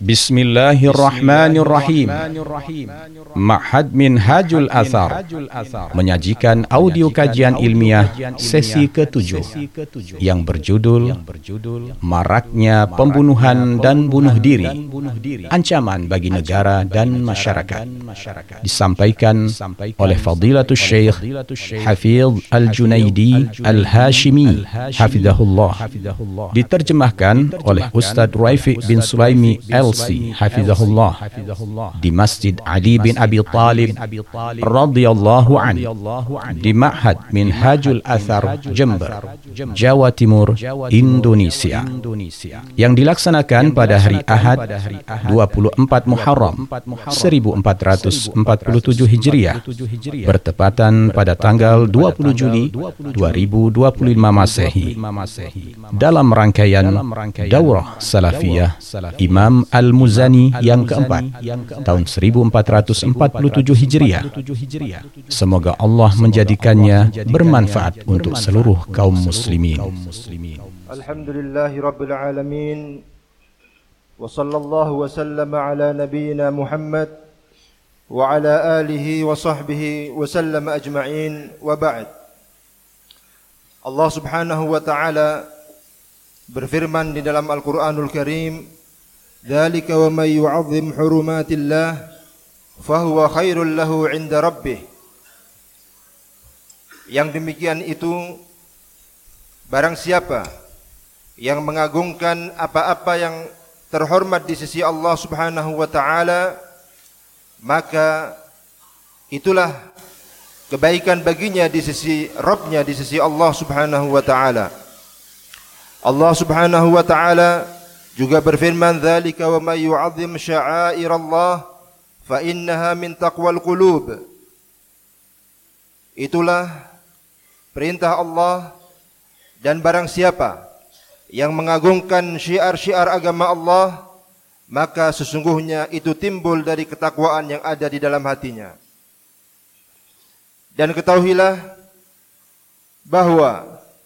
Bismillahirrahmanirrahim. Ma'had Minhajul Athar menyajikan audio kajian ilmiah sesi ke-7 yang berjudul Maraknya Pembunuhan dan Bunuh Diri, Ancaman bagi Negara dan Masyarakat. Disampaikan oleh Fadilatul Syekh Hafidh Al-Junaidi Al-Hashimi Hafidhahullah. Diterjemahkan oleh Ustaz Raifiq bin Sulaimi LC Hafizahullah di Masjid Ali bin Abi Talib radhiyallahu an di Ma'had Minhajul Athar Jember, Jawa Timur, Indonesia, yang dilaksanakan pada hari Ahad 24 Muharram 1447 Hijriah bertepatan pada tanggal 20 Juli 2025 Masehi, dalam rangkaian Daurah Salafiyah Imam Al-Muzani yang keempat tahun 1447 Hijriah. Semoga Allah menjadikannya bermanfaat untuk seluruh kaum muslimin. Alhamdulillahi Rabbil Alamin. Wa sallallahu wa sallama ala nabiyyina Muhammad wa ala alihi wa sahbihi wa sallama ajma'in, wa ba'd. Allah subhanahu wa ta'ala berfirman di dalam Al-Quranul Karim, "Dzalika wa may yu'azzim hurumatillah fahuwa khairul lahu 'inda rabbih." Yang demikian itu, barang siapa yang mengagungkan apa-apa yang terhormat di sisi Allah Subhanahu wa taala, maka itulah kebaikan baginya di sisi Rabbnya, di sisi Allah Subhanahu wa taala. Allah Subhanahu wa taala juga berfirman, "Dzalika wa may yu'azzim sya'airallah fa innaha min taqwal qulub." Itulah perintah Allah, dan barang siapa yang mengagungkan syiar-syiar agama Allah, maka sesungguhnya itu timbul dari ketakwaan yang ada di dalam hatinya. Dan ketahuilah bahwa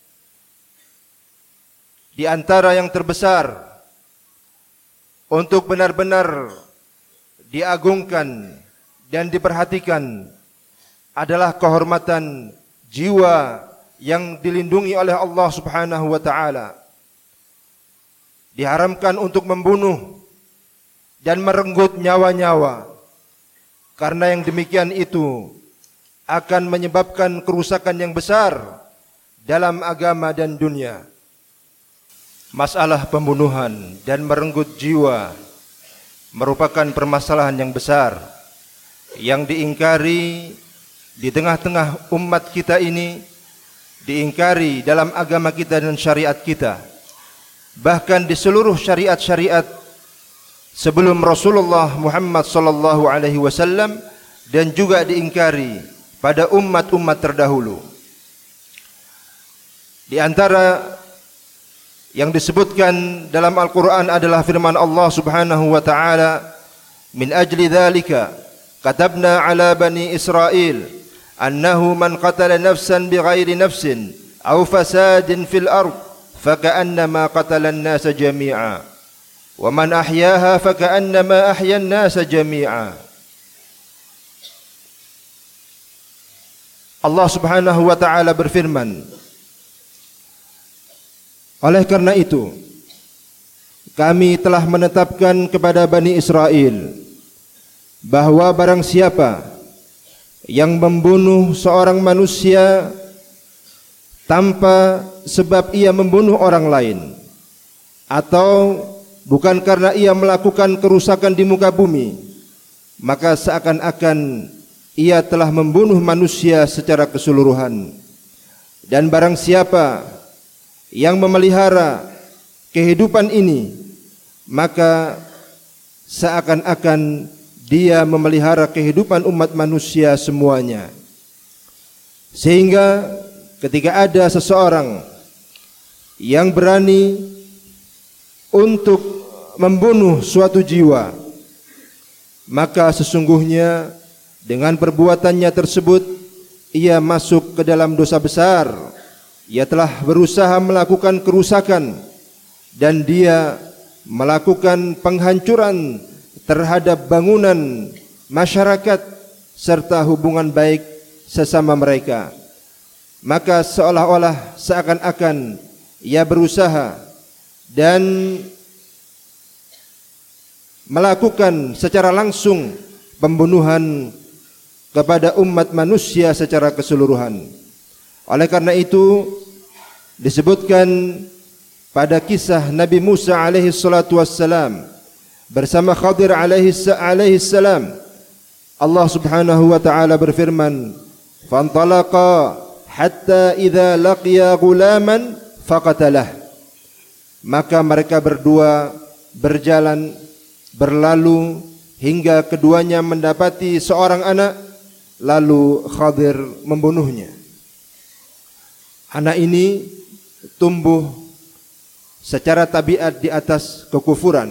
di antara yang terbesar untuk benar-benar diagungkan dan diperhatikan adalah kehormatan jiwa yang dilindungi oleh Allah Subhanahu wa taala. Diharamkan untuk membunuh dan merenggut nyawa-nyawa, karena yang demikian itu akan menyebabkan kerusakan yang besar dalam agama dan dunia. Masalah pembunuhan dan merenggut jiwa merupakan permasalahan yang besar yang diingkari di tengah-tengah umat kita ini, diingkari dalam agama kita dan syariat kita, bahkan di seluruh syariat-syariat sebelum Rasulullah Muhammad sallallahu alaihi wasallam, dan juga diingkari pada umat-umat terdahulu. Di antara yang disebutkan dalam Al-Quran adalah firman Allah Subhanahu wa ta'ala, "Min ajli dzalika katabna ala bani Israel annahu man qatala nafsan bighairi nafsin aw fasadin fil ard faka'annama qatala an-nasa jami'a wa man ahyaha faka'annama ahya an-nasa jami'a." Allah Subhanahu wa ta'ala berfirman, "Oleh karena itu, kami telah menetapkan kepada Bani Israel bahwa barang siapa yang membunuh seorang manusia tanpa sebab ia membunuh orang lain, atau bukan karena ia melakukan kerusakan di muka bumi, maka seakan-akan ia telah membunuh manusia secara keseluruhan. Dan barang siapa yang memelihara kehidupan ini, maka seakan-akan dia memelihara kehidupan umat manusia semuanya." Sehingga ketika ada seseorang yang berani untuk membunuh suatu jiwa, maka sesungguhnya dengan perbuatannya tersebut ia masuk ke dalam dosa besar. Ia telah berusaha melakukan kerusakan, dan dia melakukan penghancuran terhadap bangunan masyarakat serta hubungan baik sesama mereka. Maka seolah-olah seakan-akan ia berusaha dan melakukan secara langsung pembunuhan kepada umat manusia secara keseluruhan. Oleh karena itu disebutkan pada kisah Nabi Musa alaihi salatu wassalam bersama Khadir alaihi salam, Allah Subhanahu wa taala berfirman, "Fantalaqa hatta idza laqiya ghulaman faqatalah." Maka mereka berdua berlalu hingga keduanya mendapati seorang anak, lalu Khadir membunuhnya. Anak ini tumbuh secara tabiat di atas kekufuran.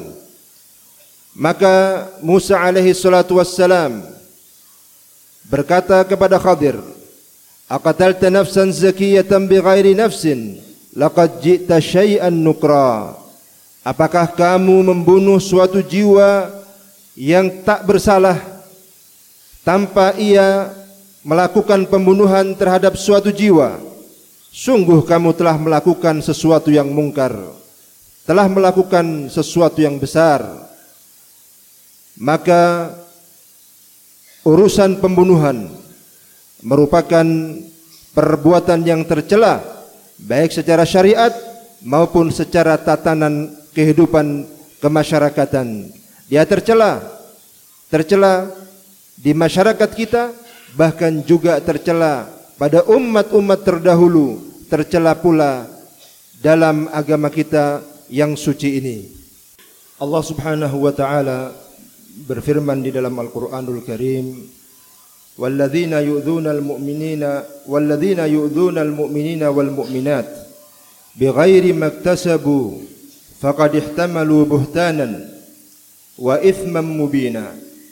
Maka Musa alaihi salatu wassalam berkata kepada Khadir, "Aqatalta nafsan zakiyatan bighairi nafsin, laqad ji'ta syai'an nukra." Apakah kamu membunuh suatu jiwa yang tak bersalah tanpa ia melakukan pembunuhan terhadap suatu jiwa? Sungguh kamu telah melakukan sesuatu yang mungkar, telah melakukan sesuatu yang besar. Maka urusan pembunuhan merupakan perbuatan yang tercela, baik secara syariat maupun secara tatanan kehidupan kemasyarakatan. Dia tercela di masyarakat kita, bahkan juga tercela pada umat-umat terdahulu, tercela pula dalam agama kita yang suci ini. Allah Subhanahu wa taala berfirman di dalam Al-Qur'anul Karim, "Walladzina yu'dzuna al-mu'minina wal mu'minat bighairi maktasabu faqad ihtamalu buhtanan wa ithman mubina."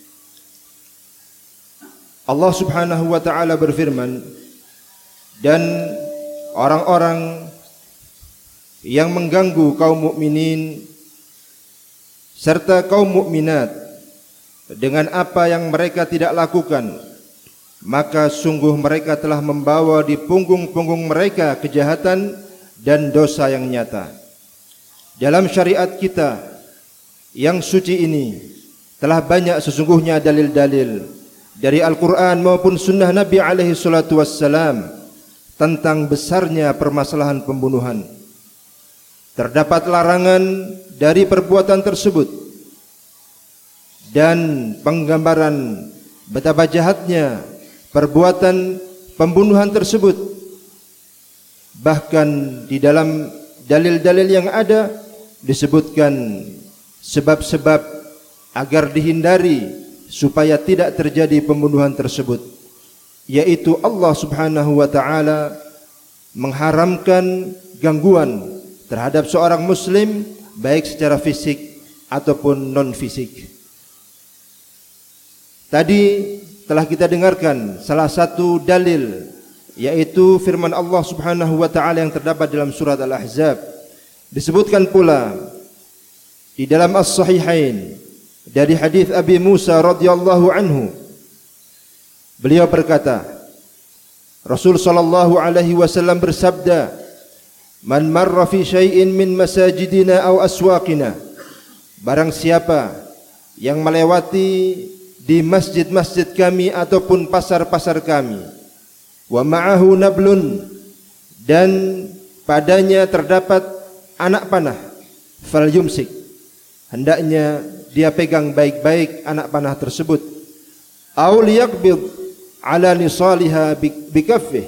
Allah Subhanahu wa taala berfirman, dan orang-orang yang mengganggu kaum mukminin serta kaum mukminat dengan apa yang mereka tidak lakukan, maka sungguh mereka telah membawa di punggung-punggung mereka kejahatan dan dosa yang nyata. Dalam syariat kita yang suci ini telah banyak sesungguhnya dalil-dalil dari Al-Quran maupun sunnah Nabi alaihi salatu wassalam tentang besarnya permasalahan pembunuhan. Terdapat larangan dari perbuatan tersebut dan penggambaran betapa jahatnya perbuatan pembunuhan tersebut. Bahkan di dalam dalil-dalil yang ada disebutkan sebab-sebab agar dihindari supaya tidak terjadi pembunuhan tersebut, yaitu Allah Subhanahu wa taala mengharamkan gangguan terhadap seorang muslim baik secara fisik ataupun non fisik. Tadi telah kita dengarkan salah satu dalil, yaitu firman Allah Subhanahu wa taala yang terdapat dalam surat Al-Ahzab. Disebutkan pula di dalam As-Sahihain dari hadis Abi Musa radhiyallahu anhu, beliau berkata, Rasul sallallahu alaihi wasallam bersabda, "Man marra fi syai'in min masajidina aw aswaqina." Barang siapa yang melewati di masjid-masjid kami ataupun pasar-pasar kami, wa ma'ahu nablun, dan padanya terdapat anak panah, falyumsik, hendaknya dia pegang baik-baik anak panah tersebut, aw liyaqbid ala nisaliha bikaffih,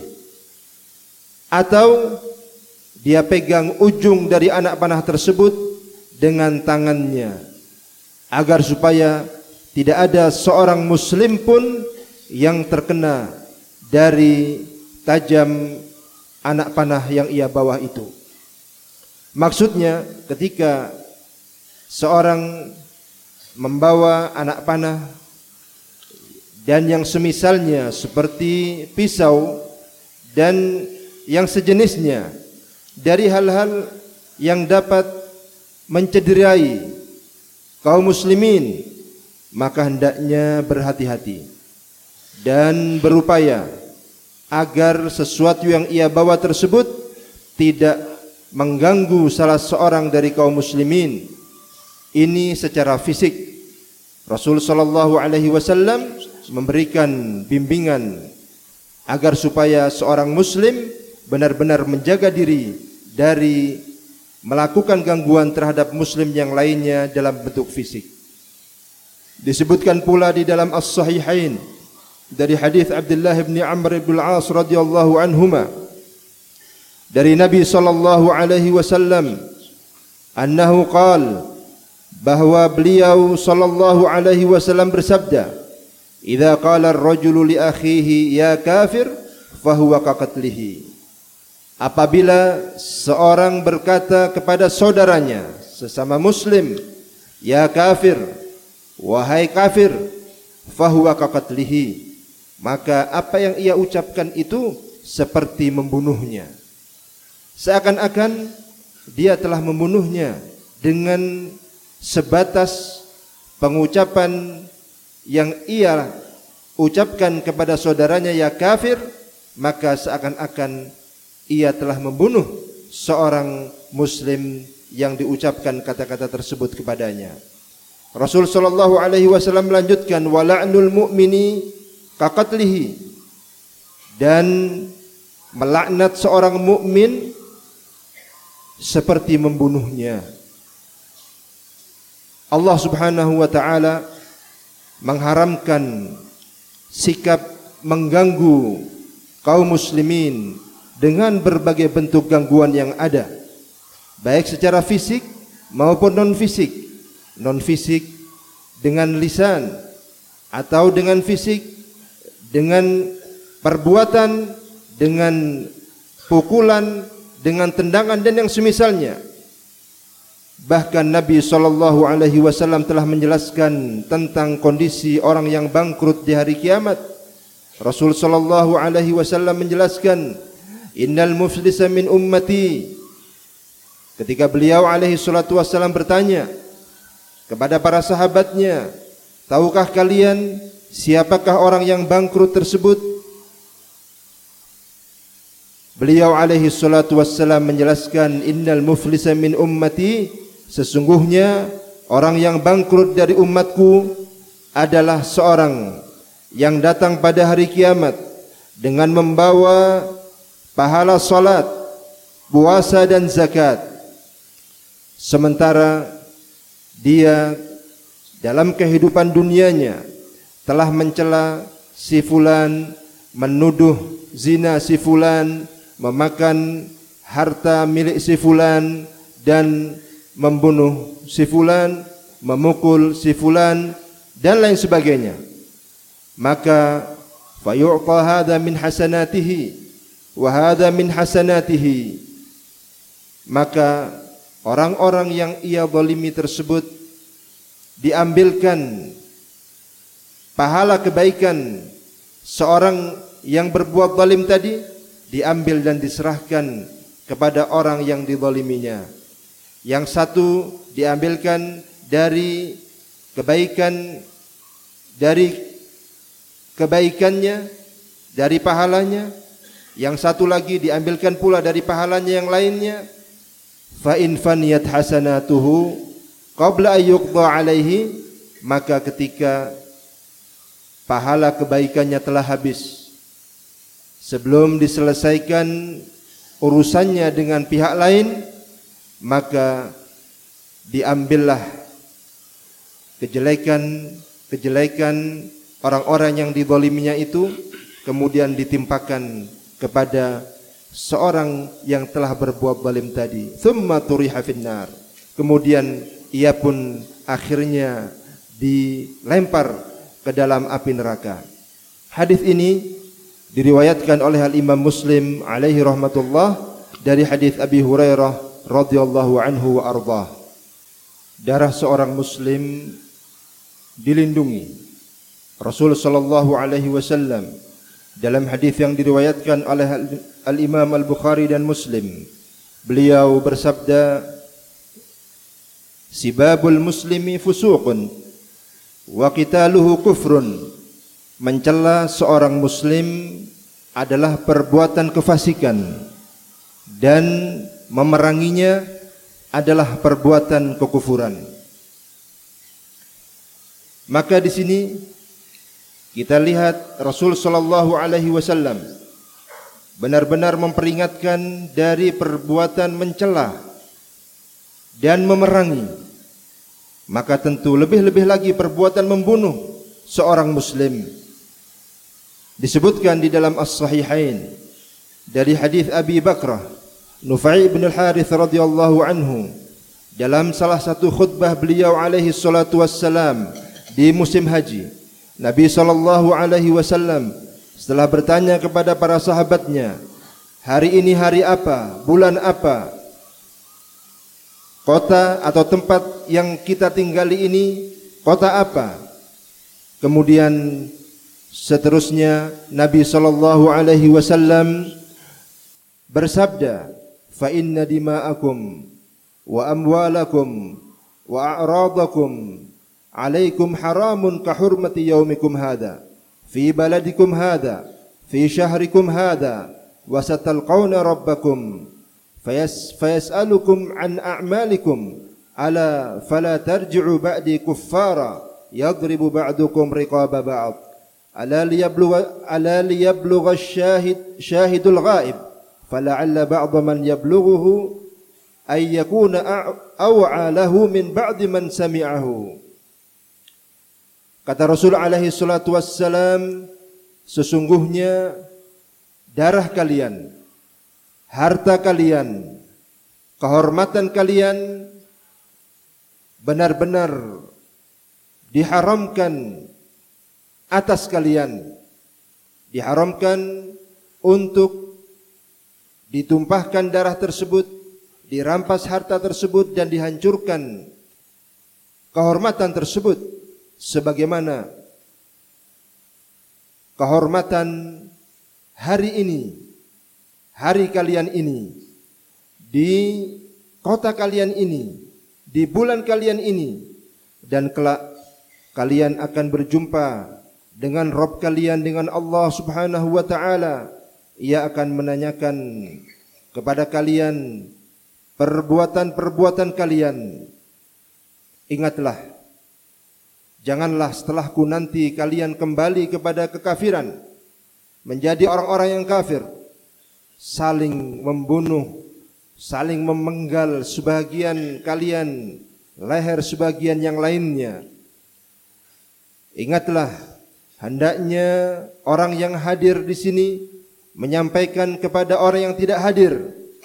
atau dia pegang ujung dari anak panah tersebut dengan tangannya, agar supaya tidak ada seorang muslim pun yang terkena dari tajam anak panah yang ia bawa itu. Maksudnya ketika seorang membawa anak panah dan yang semisalnya seperti pisau dan yang sejenisnya dari hal-hal yang dapat mencederai kaum muslimin, maka hendaknya berhati-hati dan berupaya agar sesuatu yang ia bawa tersebut tidak mengganggu salah seorang dari kaum muslimin. Ini secara fisik. Rasul sallallahu alaihi wasallam memberikan bimbingan agar supaya seorang muslim benar-benar menjaga diri dari melakukan gangguan terhadap muslim yang lainnya dalam bentuk fisik. Disebutkan pula di dalam As-Sahihain dari hadis Abdullah bin Amr bin Al-As radhiyallahu anhuma dari Nabi sallallahu alaihi wasallam annahu qala, bahwa beliau sallallahu alaihi wasallam bersabda, "Idza qala ar-rajulu li akhihi ya kafir fahuwa kaqatlihi." Apabila seorang berkata kepada saudaranya sesama muslim, "Ya kafir, wahai kafir," fahuwa kaqatlihi, maka apa yang ia ucapkan itu seperti membunuhnya. Seakan-akan dia telah membunuhnya dengan sebatas pengucapan yang ia ucapkan kepada saudaranya ya kafir, maka seakan-akan ia telah membunuh seorang muslim yang diucapkan kata-kata tersebut kepadanya. Rasul sallallahu alaihi wasallam melanjutkan, wa la'nul mu'mini kaqatlihi, dan melaknat seorang mukmin seperti membunuhnya. Allah Subhanahu wa taala mengharamkan sikap mengganggu kaum muslimin dengan berbagai bentuk gangguan yang ada, baik secara fisik maupun non-fisik. Non-fisik dengan lisan, atau dengan fisik dengan perbuatan, dengan pukulan, dengan tendangan dan yang semisalnya. Bahkan Nabi SAW telah menjelaskan tentang kondisi orang yang bangkrut di hari kiamat. Rasul SAW menjelaskan, innal muflisa min ummati. Ketika beliau SAW bertanya kepada para sahabatnya, tahukah kalian siapakah orang yang bangkrut tersebut? Beliau SAW menjelaskan, innal muflisa min ummati, sesungguhnya orang yang bangkrut dari umatku adalah seorang yang datang pada hari kiamat dengan membawa pahala salat, puasa dan zakat, sementara dia dalam kehidupan dunianya telah mencela si fulan, menuduh zina si fulan, memakan harta milik si fulan, dan membunuh si fulan, memukul si fulan dan lain sebagainya. Maka fayu'ta hadza min hasanatihi wa hadza min hasanatihi, maka orang-orang yang ia zalimi tersebut diambilkan pahala kebaikan seorang yang berbuat zalim tadi, diambil dan diserahkan kepada orang yang dizaliminya. Yang satu diambilkan dari kebaikannya, dari pahalanya. Yang satu lagi diambilkan pula dari pahalanya yang lainnya. Fa in faniyat hasanatuhu qabla an yuqda alaihi, maka ketika pahala kebaikannya telah habis, sebelum diselesaikan urusannya dengan pihak lain, maka diambillah kejelekan orang-orang yang dizaliminya itu, kemudian ditimpakan kepada seorang yang telah berbuat zalim tadi. Tsumma turiha finnar, kemudian ia pun akhirnya dilempar ke dalam api neraka. Hadis ini diriwayatkan oleh Al-Imam Muslim alaihi rahmatullah dari hadis Abi Hurairah radhiyallahu anhu wa ardhah. Darah seorang muslim dilindungi. Rasul sallallahu alaihi wasallam dalam hadis yang diriwayatkan oleh Al-Imam Al-Bukhari dan Muslim, beliau bersabda, sibabul muslimi fusuqun wa qitaluhu kufrun. Mencela seorang muslim adalah perbuatan kefasikan dan memeranginya adalah perbuatan kekufuran. Maka di sini kita lihat Rasul sallallahu alaihi wasallam benar-benar memperingatkan dari perbuatan mencela dan memerangi. Maka tentu lebih-lebih lagi perbuatan membunuh seorang muslim. Disebutkan di dalam As-Sahihain dari hadis Abi Bakrah Nufai bin Al-Harith radhiyallahu anhu, dalam salah satu khutbah beliau alaihi salatu wassalam di musim haji, Nabi sallallahu alaihi wasallam setelah bertanya kepada para sahabatnya, hari ini hari apa, bulan apa, kota atau tempat yang kita tinggali ini kota apa? Kemudian seterusnya Nabi sallallahu alaihi wasallam bersabda, fa inna dima'akum wa amwalakum wa a'radakum alaikum haramun ka hurmati yaumikum hadha fi baladikum hadha fi syahrikum hadha wa satalqawna rabbakum fayas'alukum an a'malikum ala fala tarji'u ba'di kuffara yadribu ba'dukum riqaba ba'd ala liyablugha syahidul ghaib fala'alla ba'da man yablughuhu ay yakuna aw'a lahu min ba'di man sami'ahu. Kata Rasul alaihi salatu wassalam, sesungguhnya darah kalian, harta kalian, kehormatan kalian benar-benar diharamkan atas kalian, diharamkan untuk ditumpahkan darah tersebut, dirampas harta tersebut dan dihancurkan kehormatan tersebut, sebagaimana kehormatan hari ini, hari kalian ini, di kota kalian ini, di bulan kalian ini, dan kelak kalian akan berjumpa dengan Rabb kalian, dengan Allah Subhanahu wa taala. Ia akan menanyakan kepada kalian perbuatan-perbuatan kalian. Ingatlah, janganlah setelahku nanti kalian kembali kepada kekafiran, menjadi orang-orang yang kafir, saling membunuh, saling memenggal sebagian kalian leher sebagian yang lainnya. Ingatlah, hendaknya orang yang hadir di sini menyampaikan kepada orang yang tidak hadir.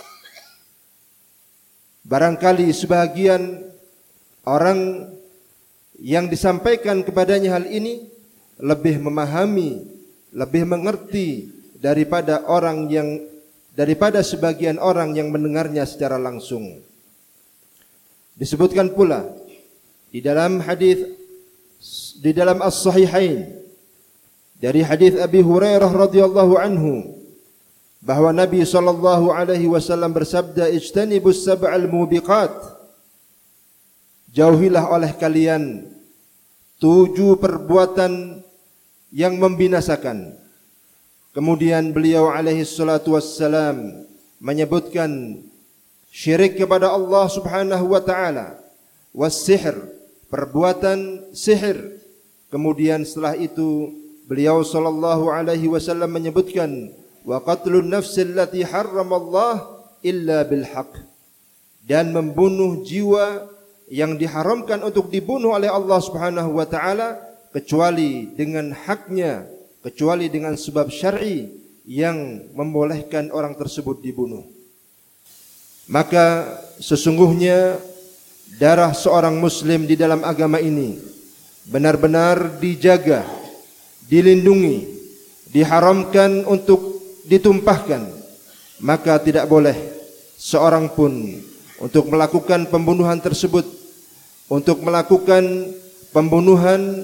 Barangkali sebagian orang yang disampaikan kepadanya hal ini lebih memahami, lebih mengerti daripada sebagian orang yang mendengarnya secara langsung. Disebutkan pula di dalam hadis di dalam As-Sahihain dari hadis Abi Hurairah radhiyallahu anhu bahwa Nabi sallallahu alaihi wasallam bersabda, ijtanibus sab'al mubiqat, jauhilah oleh kalian 7 perbuatan yang membinasakan. Kemudian beliau alaihi salatu wassalam menyebutkan syirik kepada Allah Subhanahu wa taala, was-sihr, perbuatan sihir. Kemudian setelah itu beliau sallallahu alaihi wasallam menyebutkan wa qatlun nafsil lati harramallah illa bil haqq, dan membunuh jiwa yang diharamkan untuk dibunuh oleh Allah Subhanahu wa taala kecuali dengan haknya, kecuali dengan sebab syar'i yang membolehkan orang tersebut dibunuh. Maka sesungguhnya darah seorang muslim di dalam agama ini benar-benar dijaga, dilindungi, diharamkan untuk ditumpahkan. Maka tidak boleh seorang pun untuk melakukan pembunuhan tersebut, untuk melakukan pembunuhan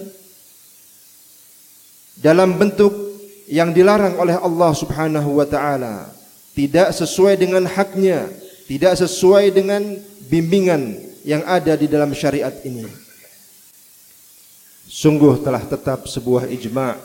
dalam bentuk yang dilarang oleh Allah Subhanahu wa taala, tidak sesuai dengan haknya, tidak sesuai dengan bimbingan yang ada di dalam syariat ini. Sungguh telah tetap sebuah ijma'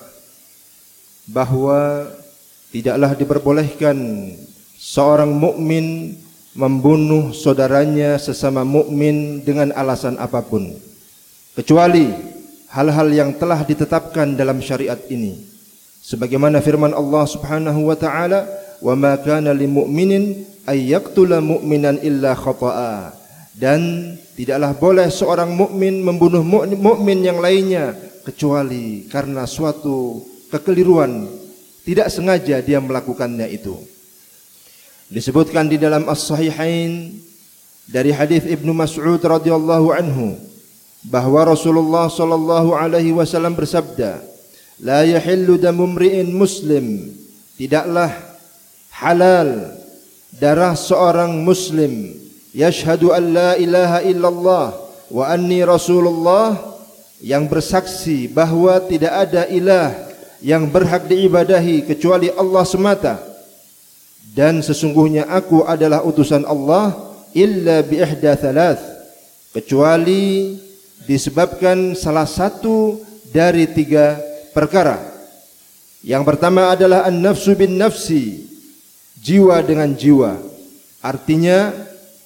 bahwa tidaklah diperbolehkan seorang mukmin membunuh saudaranya sesama mukmin dengan alasan apapun, kecuali hal-hal yang telah ditetapkan dalam syariat ini. Sebagaimana firman Allah Subhanahu wa taala, "Wa ma kana lil mu'minin ay yaqtula mu'minan illa khata'a." Dan tidaklah boleh seorang mukmin membunuh mukmin yang lainnya kecuali karena suatu kekeliruan, tidak sengaja dia melakukannya itu. Disebutkan di dalam As-Sahihain dari hadis Ibnu Mas'ud radhiyallahu anhu bahwa Rasulullah sallallahu alaihi wasallam bersabda, "La yahillu damu imri'in muslim." Tidaklah halal darah seorang muslim yashhadu an la ilaha illallah wa anni rasulullah, yang bersaksi bahwa tidak ada ilah yang berhak diibadahi kecuali Allah semata, dan sesungguhnya aku adalah utusan Allah, illa bi ihda thalath, kecuali disebabkan salah satu dari 3 perkara. Yang pertama adalah an-nafsu bin nafsi, jiwa dengan jiwa. Artinya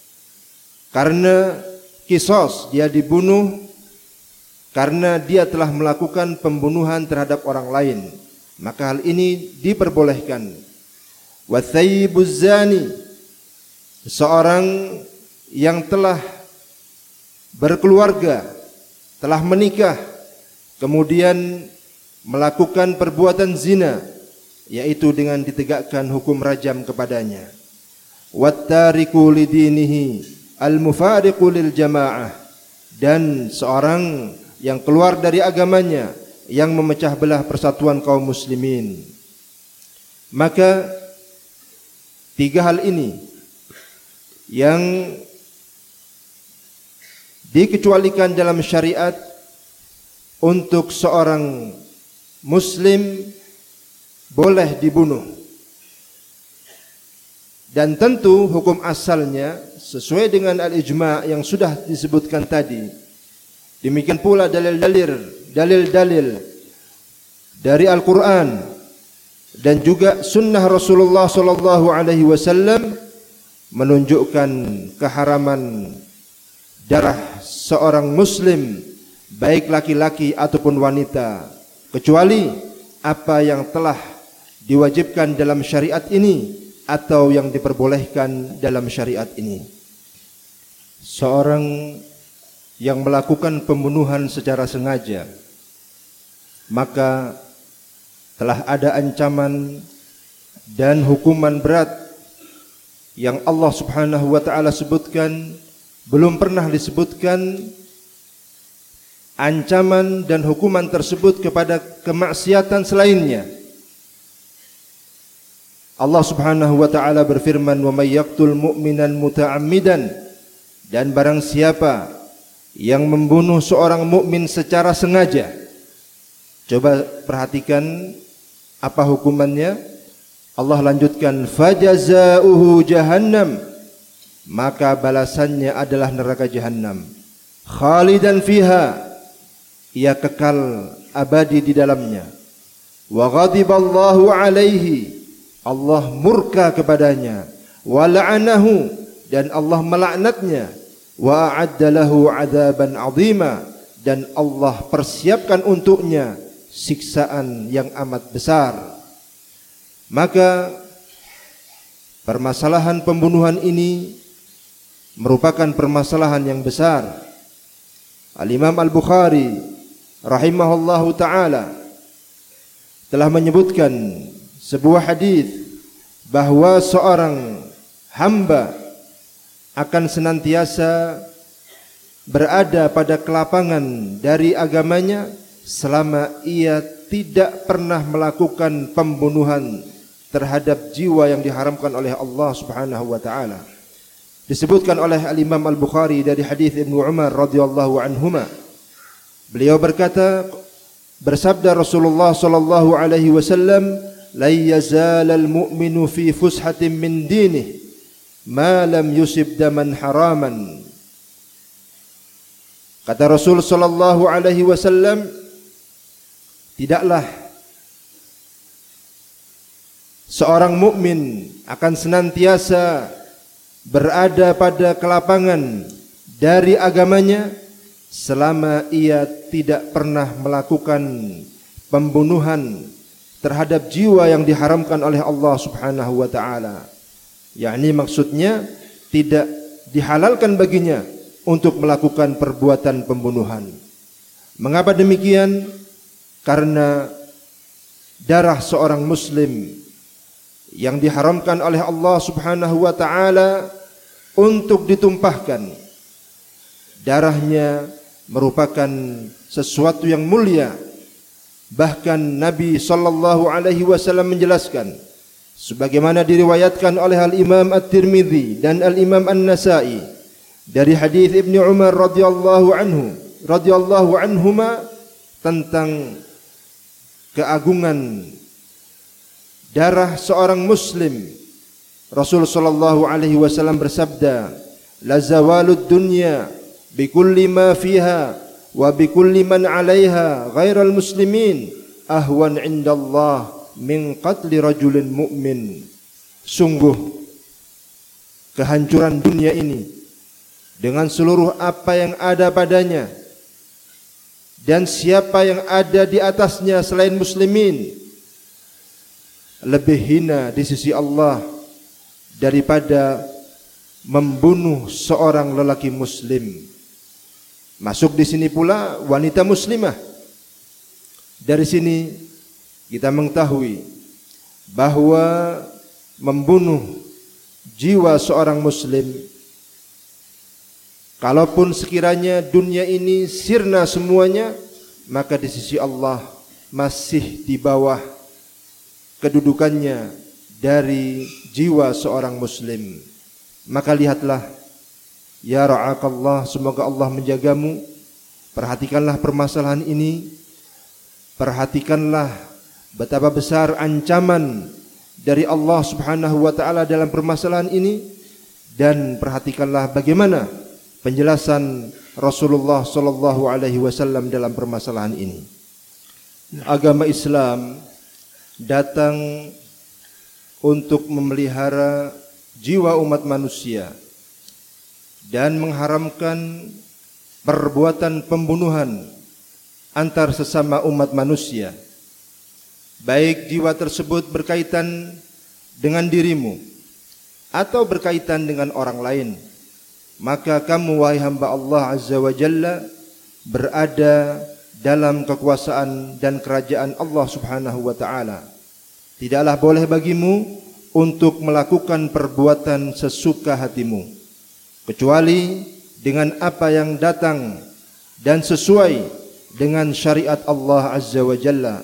karena kisos dia dibunuh karena dia telah melakukan pembunuhan terhadap orang lain, maka hal ini diperbolehkan. Wa thayyibuz zani, seorang yang telah berkeluarga, telah menikah, kemudian melakukan perbuatan zina, yaitu dengan ditegakkan hukum rajam kepadanya. Wat tariku lidinihi al-mufariqu lil jamaah, dan seorang yang keluar dari agamanya, yang memecah belah persatuan kaum muslimin. Maka 3 hal ini yang dikecualikan dalam syariat untuk seorang muslim boleh dibunuh. Dan tentu hukum asalnya sesuai dengan al-ijma' yang sudah disebutkan tadi. Demikian pula dalil-dalil dari Al-Quran dan juga sunnah Rasulullah sallallahu alaihi wasallam menunjukkan keharaman darah seorang muslim, baik laki-laki ataupun wanita, kecuali apa yang telah diwajibkan dalam syariat ini atau yang diperbolehkan dalam syariat ini. Seorang yang melakukan pembunuhan secara sengaja, maka telah ada ancaman dan hukuman berat yang Allah Subhanahu wa taala sebutkan. Belum pernah disebutkan ancaman dan hukuman tersebut kepada kemaksiatan selainnya. Allah Subhanahu wa taala berfirman, "Wa may yaqtul mu'minan muta'ammidan," dan barang siapa yang membunuh seorang mukmin secara sengaja. Coba perhatikan apa hukumannya. Allah lanjutkan, "Fajazaohu jahannam," maka balasannya adalah neraka jahanam. "Khalidan fiha," ia kekal abadi di dalamnya. "Wa ghadiballahu alaihi," Allah murka kepadanya. "Wa la'anahu," dan Allah melaknatnya. "Wa a'adda lahu 'adzaban 'azima," dan Allah persiapkan untuknya siksaan yang amat besar. Maka permasalahan pembunuhan ini merupakan permasalahan yang besar. Al-Imam Al-Bukhari rahimahullahu ta'ala telah menyebutkan sebuah hadis bahwa seorang hamba akan senantiasa berada pada kelapangan dari agamanya selama ia tidak pernah melakukan pembunuhan terhadap jiwa yang diharamkan oleh Allah Subhanahu wa taala. Disebutkan oleh Al-Imam Al-Bukhari dari hadis Ibnu Umar radhiyallahu anhuma. Beliau berkata, bersabda Rasulullah sallallahu alaihi wasallam, "La yazalal mu'minu fi fushatin min dinihi ma lam yusib daman haraman." Kata Rasul sallallahu alaihi wasallam, tidaklah seorang mukmin akan senantiasa berada pada kelapangan dari agamanya selama ia tidak pernah melakukan pembunuhan terhadap jiwa yang diharamkan oleh Allah Subhanahu wa taala. Yakni maksudnya tidak dihalalkan baginya untuk melakukan perbuatan pembunuhan. Mengapa demikian? Karena darah seorang muslim yang diharamkan oleh Allah Subhanahu wa taala untuk ditumpahkan. Darahnya merupakan sesuatu yang mulia. Bahkan Nabi sallallahu alaihi wasallam menjelaskan sebagaimana diriwayatkan oleh Al-Imam At-Tirmidzi dan Al-Imam An-Nasa'i dari hadis Ibnu Umar radhiyallahu anhuma tentang keagungan darah seorang muslim. Rasul sallallahu alaihi wasallam bersabda, "La zawalud dunya bikulli ma fiha wa bikulli man 'alaiha ghairal muslimin ahwan 'indallah min qatli rajulin mu'min." Sungguh kehancuran dunia ini dengan seluruh apa yang ada padanya dan siapa yang ada di atasnya selain muslimin lebih hina di sisi Allah daripada membunuh seorang lelaki muslim. Masuk di sini pula wanita muslimah. Dari sini kita mengetahui bahwa membunuh jiwa seorang muslim, kalaupun sekiranya dunia ini sirna semuanya, maka di sisi Allah masih di bawah kedudukannya dari jiwa seorang muslim. Maka lihatlah, ya ra'akallah, semoga Allah menjagamu. Perhatikanlah permasalahan ini. Perhatikanlah betapa besar ancaman dari Allah Subhanahu wa taala dalam permasalahan ini, dan perhatikanlah bagaimana penjelasan Rasulullah sallallahu alaihi wasallam dalam permasalahan ini. Agama Islam datang untuk memelihara jiwa umat manusia dan mengharamkan perbuatan pembunuhan antar sesama umat manusia, baik jiwa tersebut berkaitan dengan dirimu atau berkaitan dengan orang lain. Maka kamu, wahai hamba Allah Azza wa Jalla, berada dalam kekuasaan dan kerajaan Allah Subhanahu wa ta'ala. Tidaklah boleh bagimu untuk melakukan perbuatan sesuka hatimu, kecuali dengan apa yang datang dan sesuai dengan syariat Allah Azza wa Jalla.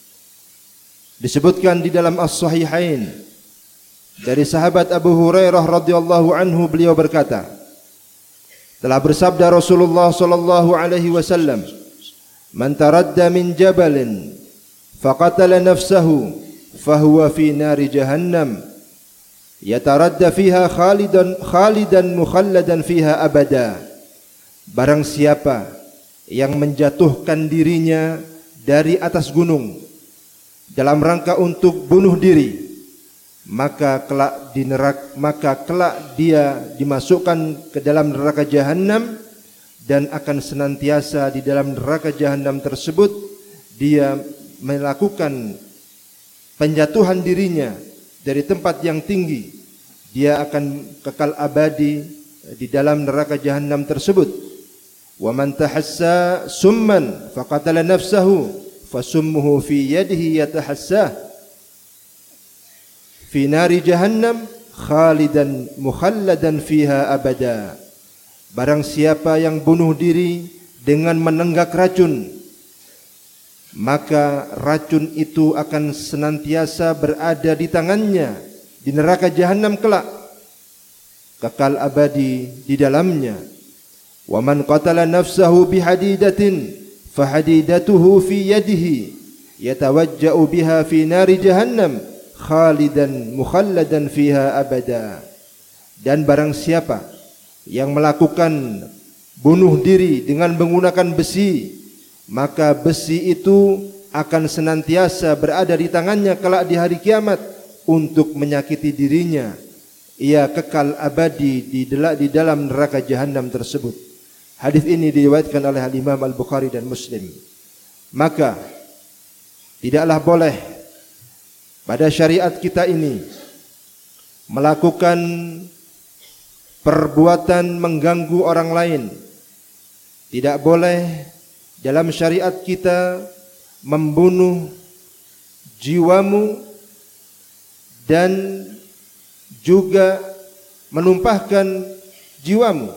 Disebutkan di dalam As-Sahihain dari sahabat Abu Hurairah radhiyallahu anhu, beliau berkata, telah bersabda Rasulullah sallallahu alaihi wasallam, "Man taradda min jabalin faqatala nafsahu fahuwa fi nari jahannam yataradda fiha khalidan mukhalladan fiha abada." Barang siapa yang menjatuhkan dirinya dari atas gunung dalam rangka untuk bunuh diri, maka kelak dia dimasukkan ke dalam neraka jahanam, dan akan senantiasa di dalam neraka jahanam tersebut dia melakukan penjatuhan dirinya dari tempat yang tinggi. Dia akan kekal abadi di dalam neraka jahanam tersebut. Wa man tahassa summan faqatala nafsahu fasummuhu fi yadihi yatahassah fi nari jahannam khalidan mukhalladan fiha abada. Barang siapa yang bunuh diri dengan menenggak racun, maka racun itu akan senantiasa berada di tangannya di neraka jahanam kelak, kekal abadi di dalamnya. Wa man qatala nafsahu bihadidatin fahadidatuhu fi yadihi yatawajja'u biha fi nari jahannam khalidan mukhalladan fiha abada. Dan barang siapa yang melakukan bunuh diri dengan menggunakan besi, maka besi itu akan senantiasa berada di tangannya kelak di hari kiamat untuk menyakiti dirinya. Ia kekal abadi di dalam neraka jahanam tersebut. Hadis ini diriwayatkan oleh Imam Al-Bukhari dan Muslim. Maka tidaklah boleh pada syariat kita ini melakukan perbuatan mengganggu orang lain. Tidak boleh dalam syariat kita membunuh jiwamu dan juga menumpahkan jiwamu.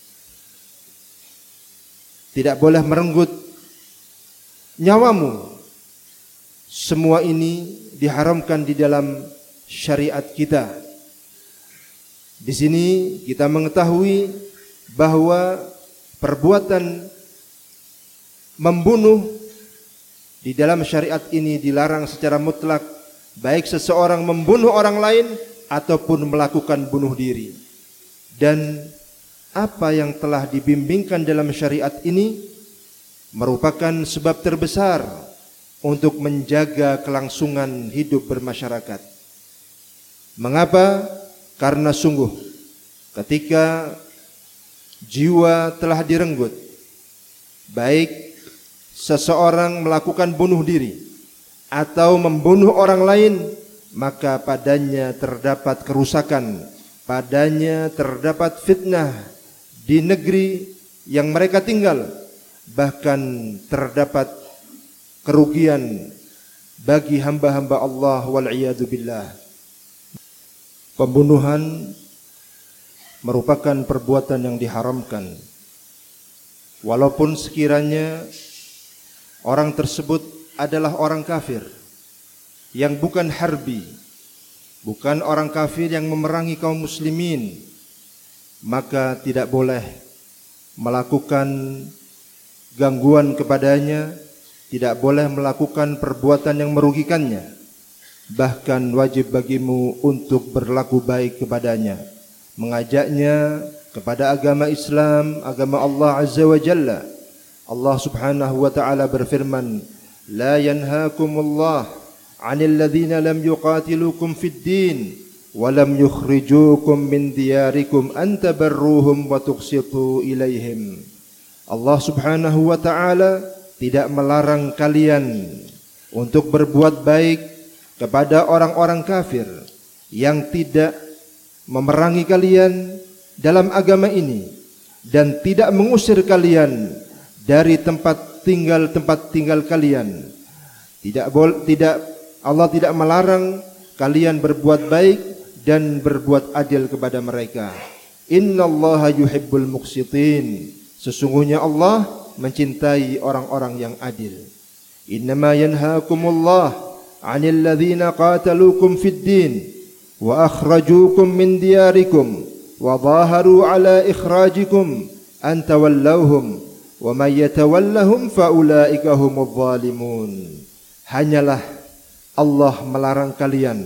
Tidak boleh merenggut nyawamu. Semua ini diharamkan di dalam syariat kita. Di sini kita mengetahui bahwa perbuatan membunuh di dalam syariat ini dilarang secara mutlak, baik seseorang membunuh orang lain ataupun melakukan bunuh diri. Dan apa yang telah dibimbingkan dalam syariat ini merupakan sebab terbesar untuk menjaga kelangsungan hidup bermasyarakat. Mengapa? Karena sungguh ketika jiwa telah direnggut, baik seseorang melakukan bunuh diri atau membunuh orang lain, maka padanya terdapat kerusakan, padanya terdapat fitnah di negeri yang mereka tinggal, bahkan terdapat kerugian bagi hamba-hamba Allah wal-iyadu billah. Pembunuhan merupakan perbuatan yang diharamkan, walaupun sekiranya orang tersebut adalah orang kafir yang bukan harbi, bukan orang kafir yang memerangi kaum muslimin, maka tidak boleh melakukan gangguan kepadanya, tidak boleh melakukan perbuatan yang merugikannya. Bahkan wajib bagimu untuk berlaku baik kepadanya, mengajaknya kepada agama Islam, agama Allah Azza wa Jalla. Allah Subhanahu wa ta'ala berfirman, la yanhaakumullah 'anil ladzina lam yuqatilukum fid din wa lam yukhrijukum min diyarikum an tabarruhum wa tuqsitu ilaihim. Allah Subhanahu wa ta'ala tidak melarang kalian untuk berbuat baik kepada orang-orang kafir yang tidak memerangi kalian dalam agama ini dan tidak mengusir kalian dari tempat tinggal kalian. Allah tidak melarang kalian berbuat baik dan berbuat adil kepada mereka. Innallaha yuhibbul muqsitin. Sesungguhnya Allah mencintai orang-orang yang adil. Innama yanhaakumullah 'anil ladzina qataluukum fid din wa akhrajuukum min diyarikum wa dhaharu 'ala ikhrajikum an tawallawhum wa may yatawallahum fa ulaika humudz zalimun. Hanyalah Allah melarang kalian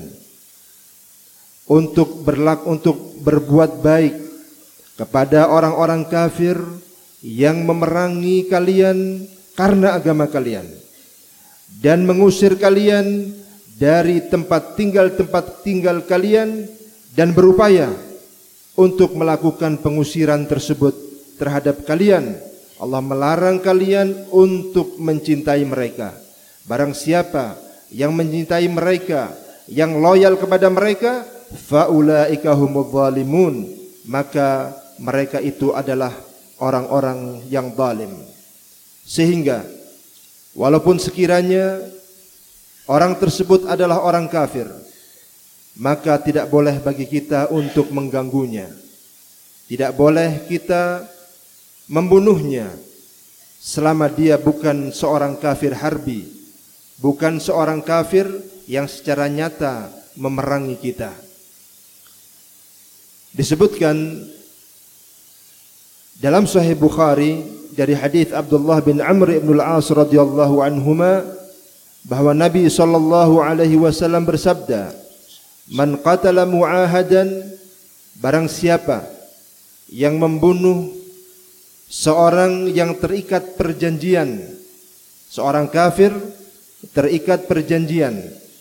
untuk berbuat baik kepada orang-orang kafir yang memerangi kalian karena agama kalian dan mengusir kalian dari tempat tinggal kalian dan berupaya untuk melakukan pengusiran tersebut terhadap kalian. Allah melarang kalian untuk mencintai mereka. Barang siapa yang mencintai mereka, yang loyal kepada mereka, faulaika humudz zalimun, maka mereka itu adalah orang-orang yang zalim. Sehingga walaupun sekiranya orang tersebut adalah orang kafir, maka tidak boleh bagi kita untuk mengganggunya. Tidak boleh kita membunuhnya selama dia bukan seorang kafir harbi, bukan seorang kafir yang secara nyata memerangi kita. Disebutkan dalam Sahih Bukhari dari hadis Abdullah bin Amr ibn al-As radhiyallahu anhuma bahwa Nabi sallallahu alaihi wasallam bersabda, "Man qatala mu'ahadan, barang siapa yang membunuh seorang yang terikat perjanjian, seorang kafir terikat perjanjian,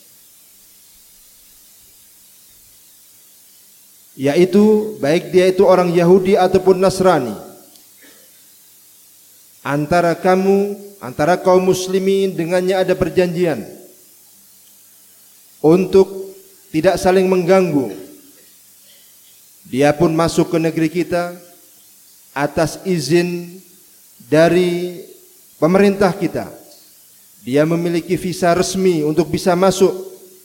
yaitu baik dia itu orang Yahudi ataupun Nasrani, antara kaum muslimin dengannya ada perjanjian untuk tidak saling mengganggu. Dia pun masuk ke negeri kita atas izin dari pemerintah kita. Dia memiliki visa resmi untuk bisa masuk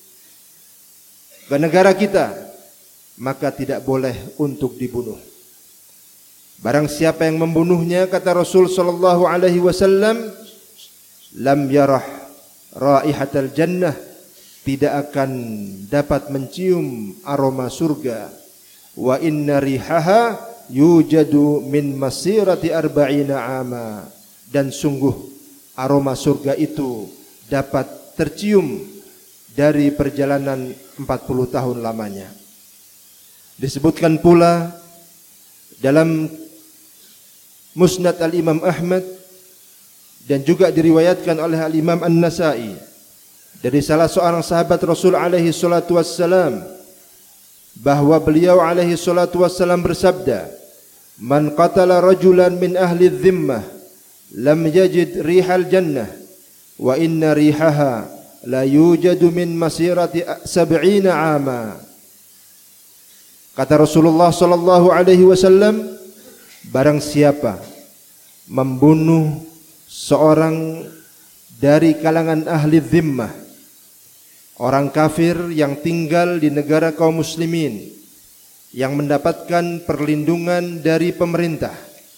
ke negara kita, maka tidak boleh untuk dibunuh. Barang siapa yang membunuhnya, kata Rasul sallallahu alaihi wasallam, lam yarah raihatal jannah, tidak akan dapat mencium aroma surga. Wa inna rihaha yujadu min masirati arba'ina ama, dan sungguh aroma surga itu dapat tercium dari perjalanan 40 tahun lamanya. Disebutkan pula dalam Musnad al-Imam Ahmad dan juga diriwayatkan oleh al-Imam An-Nasa'i dari salah seorang sahabat Rasul alaihi salatu wassalam, bahwa beliau alaihi salatu wassalam bersabda, man qatala rajulan min ahli dhimmah lam yajid rihal jannah wa inna rihaha la yujadu min masirati 70 ama. Kata Rasulullah sallallahu alaihi wasallam, barang siapa membunuh seorang dari kalangan ahli dhimmah, orang kafir yang tinggal di negara kaum muslimin, yang mendapatkan perlindungan dari pemerintah,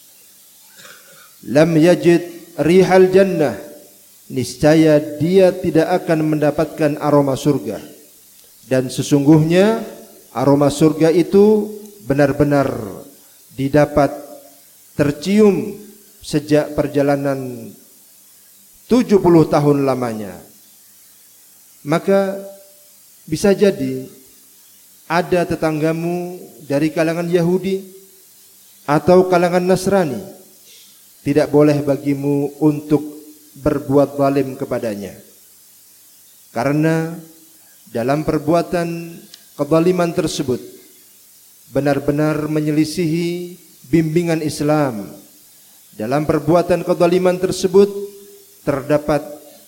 lam yajid rihal jannah, niscaya dia tidak akan mendapatkan aroma surga. Dan sesungguhnya aroma surga itu benar-benar didapat tercium sejak perjalanan 70 tahun lamanya. Maka bisa jadi ada tetanggamu dari kalangan Yahudi atau kalangan Nasrani, tidak boleh bagimu untuk berbuat zalim kepadanya, karena dalam perbuatan kezaliman tersebut benar-benar menyelisihi bimbingan Islam. Dalam perbuatan kezaliman tersebut terdapat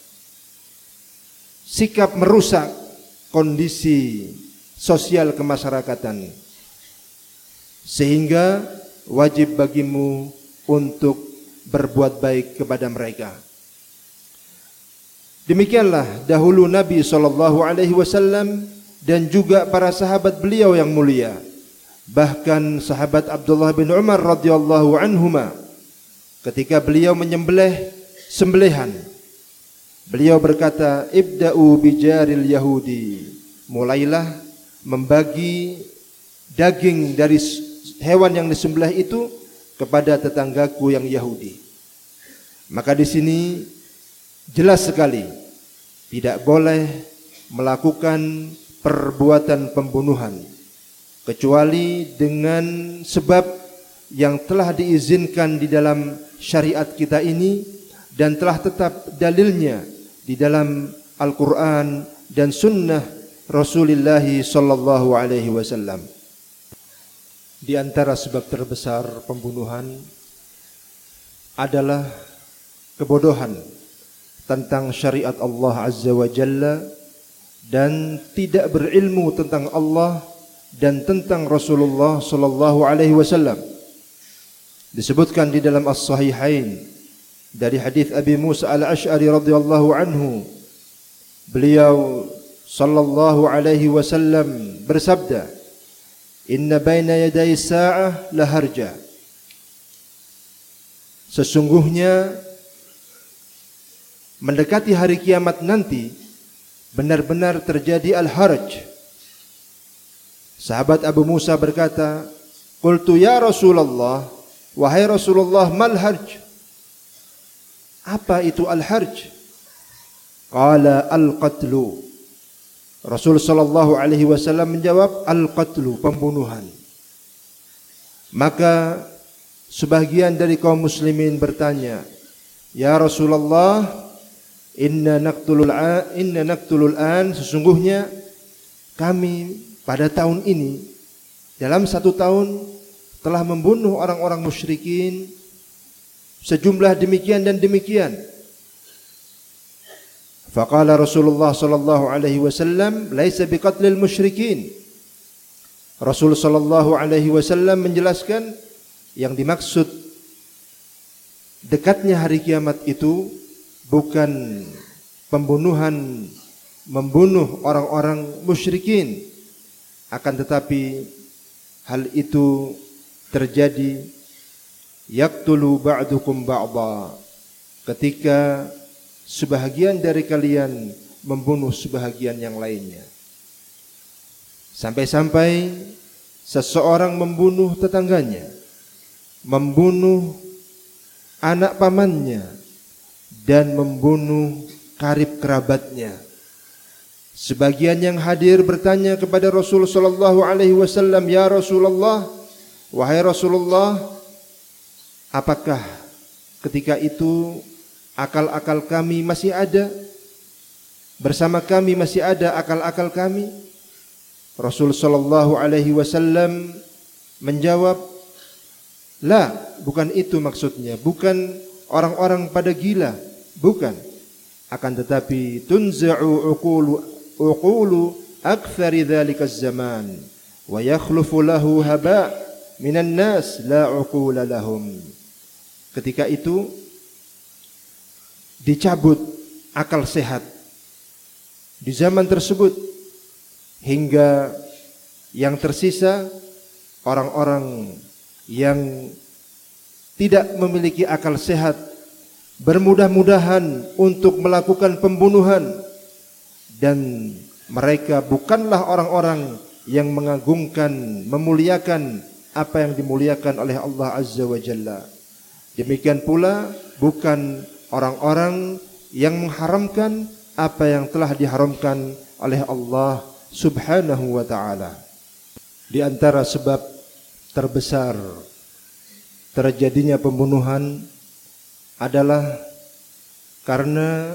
sikap merusak kondisi sosial kemasyarakatan, sehingga wajib bagimu untuk berbuat baik kepada mereka. Demikianlah dahulu Nabi SAW dan juga para sahabat beliau yang mulia. Bahkan sahabat Abdullah bin Umar radhiyallahu anhuma, ketika beliau menyembelih sembelihan, beliau berkata, ibda'u bijaril yahudi, mulailah membagi daging dari hewan yang disembelih itu kepada tetanggaku yang Yahudi. Maka di sini jelas sekali tidak boleh melakukan perbuatan pembunuhan kecuali dengan sebab yang telah diizinkan di dalam syariat kita ini dan telah tetap dalilnya di dalam Al-Quran dan Sunnah Rasulullah sallallahu alaihi wasallam. Di antara sebab terbesar pembunuhan adalah kebodohan tentang syariat Allah Azza wa Jalla dan tidak berilmu tentang Allah dan tentang Rasulullah sallallahu alaihi wasallam. Disebutkan di dalam As-Sahihain dari hadis Abi Musa Al-Asy'ari radhiyallahu anhu, beliau sallallahu alaihi wasallam bersabda, inna baina yaday sa'ah laharja, sesungguhnya mendekati hari kiamat nanti benar-benar terjadi al-harj. Sahabat Abu Musa berkata, qultu ya Rasulullah, wahai Rasulullah, mal harj, apa itu al-harj? Qala al-qatlu. Rasul sallallahu alaihi wasallam menjawab, al-qatlu, pembunuhan. Maka sebagian dari kaum muslimin bertanya, "Ya Rasulullah, inna naqtulul an, sesungguhnya kami pada tahun ini dalam 1 tahun telah membunuh orang-orang musyrikin sejumlah demikian dan demikian." Faqala Rasulullah sallallahu alaihi wasallam, "Laisa biqatlil musyrikin." Rasul sallallahu alaihi wasallam menjelaskan yang dimaksud dekatnya hari kiamat itu bukan membunuh orang-orang musyrikin, akan tetapi hal itu terjadi yaqtulu ba'dukum ba'dha, ketika sebahagian dari kalian membunuh sebahagian yang lainnya. Sampai-sampai seseorang membunuh tetangganya, membunuh anak pamannya, dan membunuh karib kerabatnya. Sebagian yang hadir bertanya kepada Rasul sallallahu alaihi wasallam, "Ya Rasulullah, wahai Rasulullah, apakah ketika itu akal-akal kami masih ada? Bersama kami masih ada akal-akal kami?" Rasul sallallahu alaihi wasallam menjawab, "La, bukan itu maksudnya, bukan orang-orang pada gila, bukan. Akan tetapi tunza'u uqulu aktsari dzalika zaman wa yakhlufu lahu haba' minan nas la uqula lahum." Ketika itu dicabut akal sehat di zaman tersebut, hingga yang tersisa orang-orang yang tidak memiliki akal sehat bermudah-mudahan untuk melakukan pembunuhan, dan mereka bukanlah orang-orang yang mengagungkan, memuliakan apa yang dimuliakan oleh Allah Azza wa Jalla. Demikian pula bukan orang-orang yang mengharamkan apa yang telah diharamkan oleh Allah Subhanahu wa ta'ala. Di antara sebab terbesar terjadinya pembunuhan adalah karena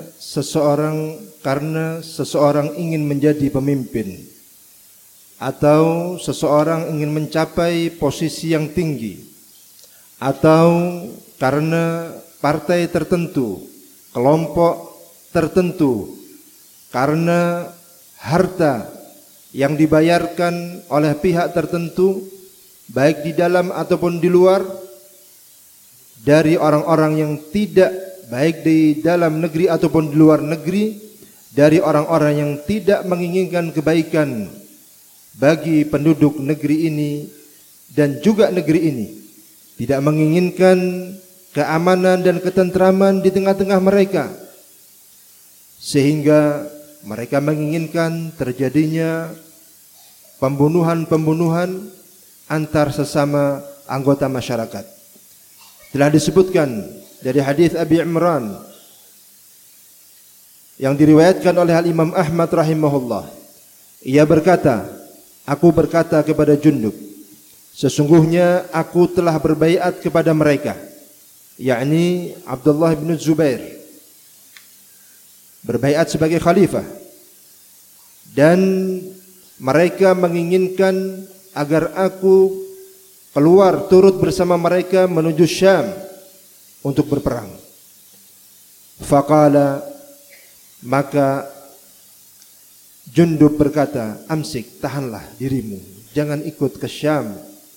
seseorang ingin menjadi pemimpin, atau seseorang ingin mencapai posisi yang tinggi, atau karena partai tertentu, kelompok tertentu, karena harta yang dibayarkan oleh pihak tertentu, baik di dalam ataupun di luar, dari orang-orang yang tidak baik di dalam negeri ataupun di luar negeri, dari orang-orang yang tidak menginginkan kebaikan bagi penduduk negeri ini dan juga negeri ini, tidak menginginkan keamanan dan ketentraman di tengah-tengah mereka, sehingga mereka menginginkan terjadinya pembunuhan-pembunuhan antar sesama anggota masyarakat. Telah disebutkan dari hadis Abi Imran yang diriwayatkan oleh Al-Imam Ahmad rahimahullah. Ia berkata, "Aku berkata kepada Jundub, sesungguhnya aku telah berbaiat kepada mereka," yakni Abdullah bin Zubair, berbaiat sebagai khalifah, dan mereka menginginkan agar aku keluar turut bersama mereka menuju Syam untuk berperang. Faqala, maka Jundub berkata, "Amsik, tahanlah dirimu, jangan ikut ke Syam."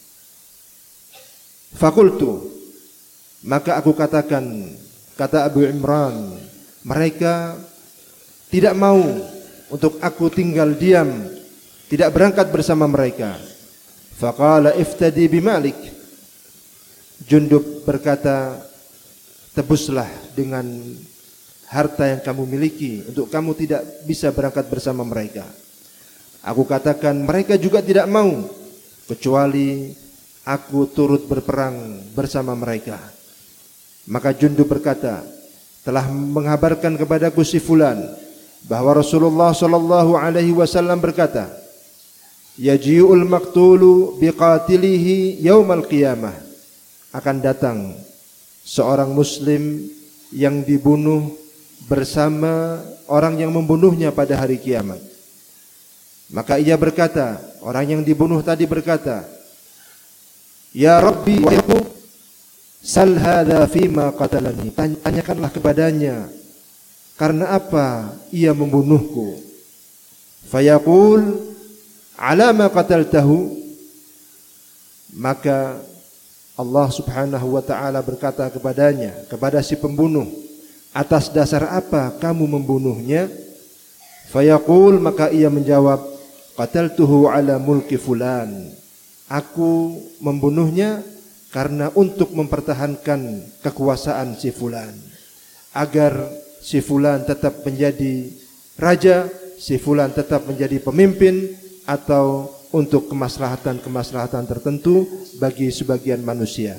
Fakultu, maka aku katakan, kata Abu Imran, mereka tidak mau untuk aku tinggal diam, tidak berangkat bersama mereka. Faqala iftadi bimalik. Jundub berkata, tebuslah dengan harta yang kamu miliki untuk kamu tidak bisa berangkat bersama mereka. Aku katakan mereka juga tidak mau kecuali aku turut berperang bersama mereka. Maka Jundub berkata, telah menghabarkan kepadaku si fulan bahwa Rasulullah sallallahu alaihi wasallam berkata, yaji'ul maqtulu biqatilihi yaumal qiyamah akan datang seorang muslim yang dibunuh bersama orang yang membunuhnya pada hari kiamat. Maka ia berkata, orang yang dibunuh tadi berkata, "Ya Rabbi, wahaiku, sal hadza fima qatalani." Tanyakanlah kepadanya, karena apa ia membunuhku? Fayaqul, "Ala ma qataltahu?" Maka Allah Subhanahu wa taala berkata kepadanya, kepada si pembunuh, "Atas dasar apa kamu membunuhnya?" Fayaqul, maka ia menjawab, "Qataltuhu ala mulki fulan." Aku membunuhnya karena untuk mempertahankan kekuasaan si fulan, agar si fulan tetap menjadi raja, si fulan tetap menjadi pemimpin, atau untuk kemaslahatan tertentu bagi sebagian manusia.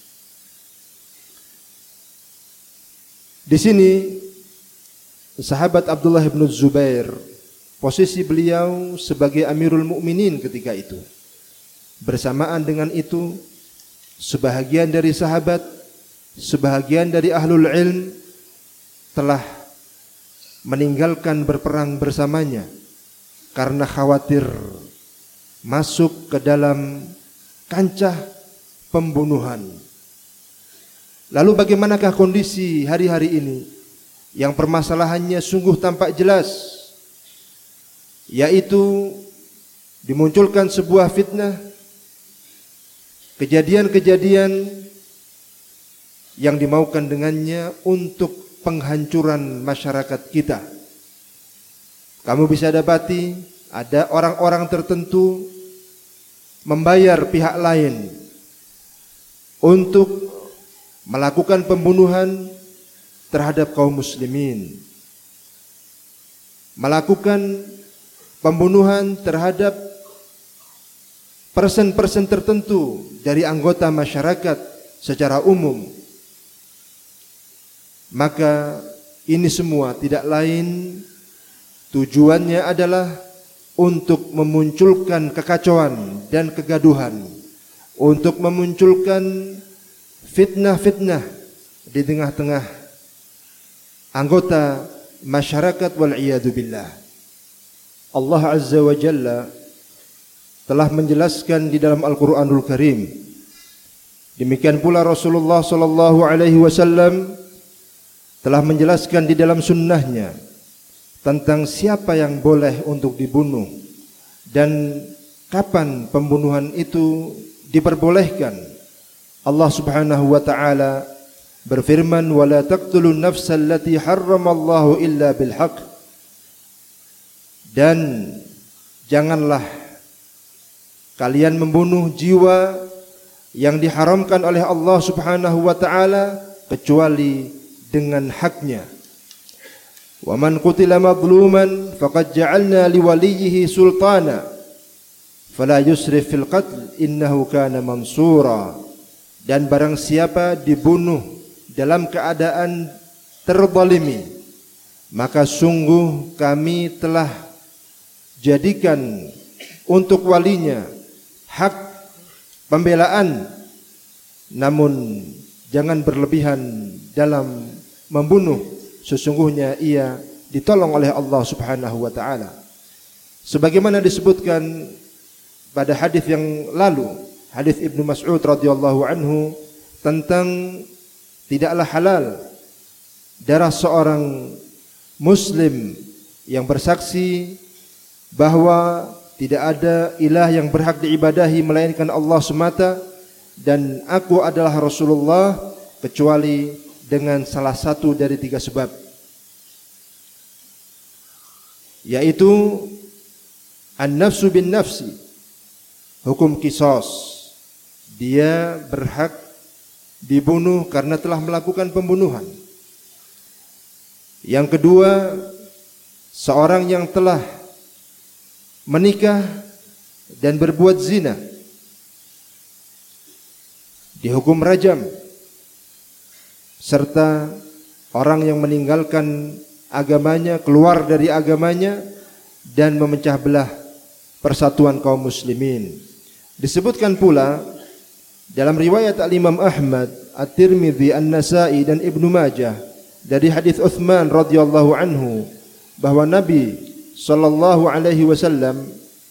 Di sini sahabat Abdullah bin Zubair, posisi beliau sebagai Amirul Mukminin ketika itu. Bersamaan dengan itu, sebahagian dari sahabat, sebahagian dari ahlul ilm telah meninggalkan berperang bersamanya karena khawatir masuk ke dalam kancah pembunuhan. Lalu bagaimanakah kondisi hari-hari ini yang permasalahannya sungguh tampak jelas, yaitu dimunculkan sebuah fitnah, kejadian-kejadian yang dimaukan dengannya untuk penghancuran masyarakat kita. Kamu bisa dapati ada orang-orang tertentu membayar pihak lain untuk melakukan pembunuhan terhadap kaum muslimin, melakukan pembunuhan terhadap persen-persen tertentu dari anggota masyarakat secara umum. Maka ini semua tidak lain tujuannya adalah untuk memunculkan kekacauan dan kegaduhan, untuk memunculkan fitnah-fitnah di tengah-tengah anggota masyarakat, wal iyadu billah. Allah Azza wa Jalla telah menjelaskan di dalam Al-Qur'anul Karim. Demikian pula Rasulullah sallallahu alaihi wasallam telah menjelaskan di dalam sunnahnya tentang siapa yang boleh untuk dibunuh dan kapan pembunuhan itu diperbolehkan. Allah Subhanahu wa taala berfirman, "Wala taqtulun nafsal lati harramallahu illa bil haqq." Dan janganlah kalian membunuh jiwa yang diharamkan oleh Allah Subhanahu wa taala kecuali dengan haknya. Wa man qutila madluman faqad ja'alna liwaliyhi sultana fala yusrif fil qatl innahu kana mansura. Dan barang siapa dibunuh dalam keadaan terzalimi, maka sungguh kami telah jadikan untuk walinya hak pembelaan, namun jangan berlebihan dalam membunuh, sesungguhnya ia ditolong oleh Allah Subhanahu wa taala. Sebagaimana disebutkan pada hadis yang lalu, hadis Ibnu Mas'ud radhiyallahu anhu tentang tidaklah halal darah seorang muslim yang bersaksi bahwa tidak ada ilah yang berhak diibadahi melainkan Allah semata, dan aku adalah Rasulullah, kecuali dengan salah satu dari 3 sebab, yaitu an-nafsu bin nafsi, hukum qisas, dia berhak dibunuh karena telah melakukan pembunuhan. Yang kedua, seorang yang telah menikah dan berbuat zina dihukum rajam, serta orang yang meninggalkan agamanya, keluar dari agamanya dan memecah belah persatuan kaum muslimin. Disebutkan pula Dalam riwayat Al-Imam Ahmad, At-Tirmidzi, An-Nasa'i dan Ibnu Majah dari hadis Utsman radhiyallahu anhu bahwa Nabi sallallahu alaihi wasallam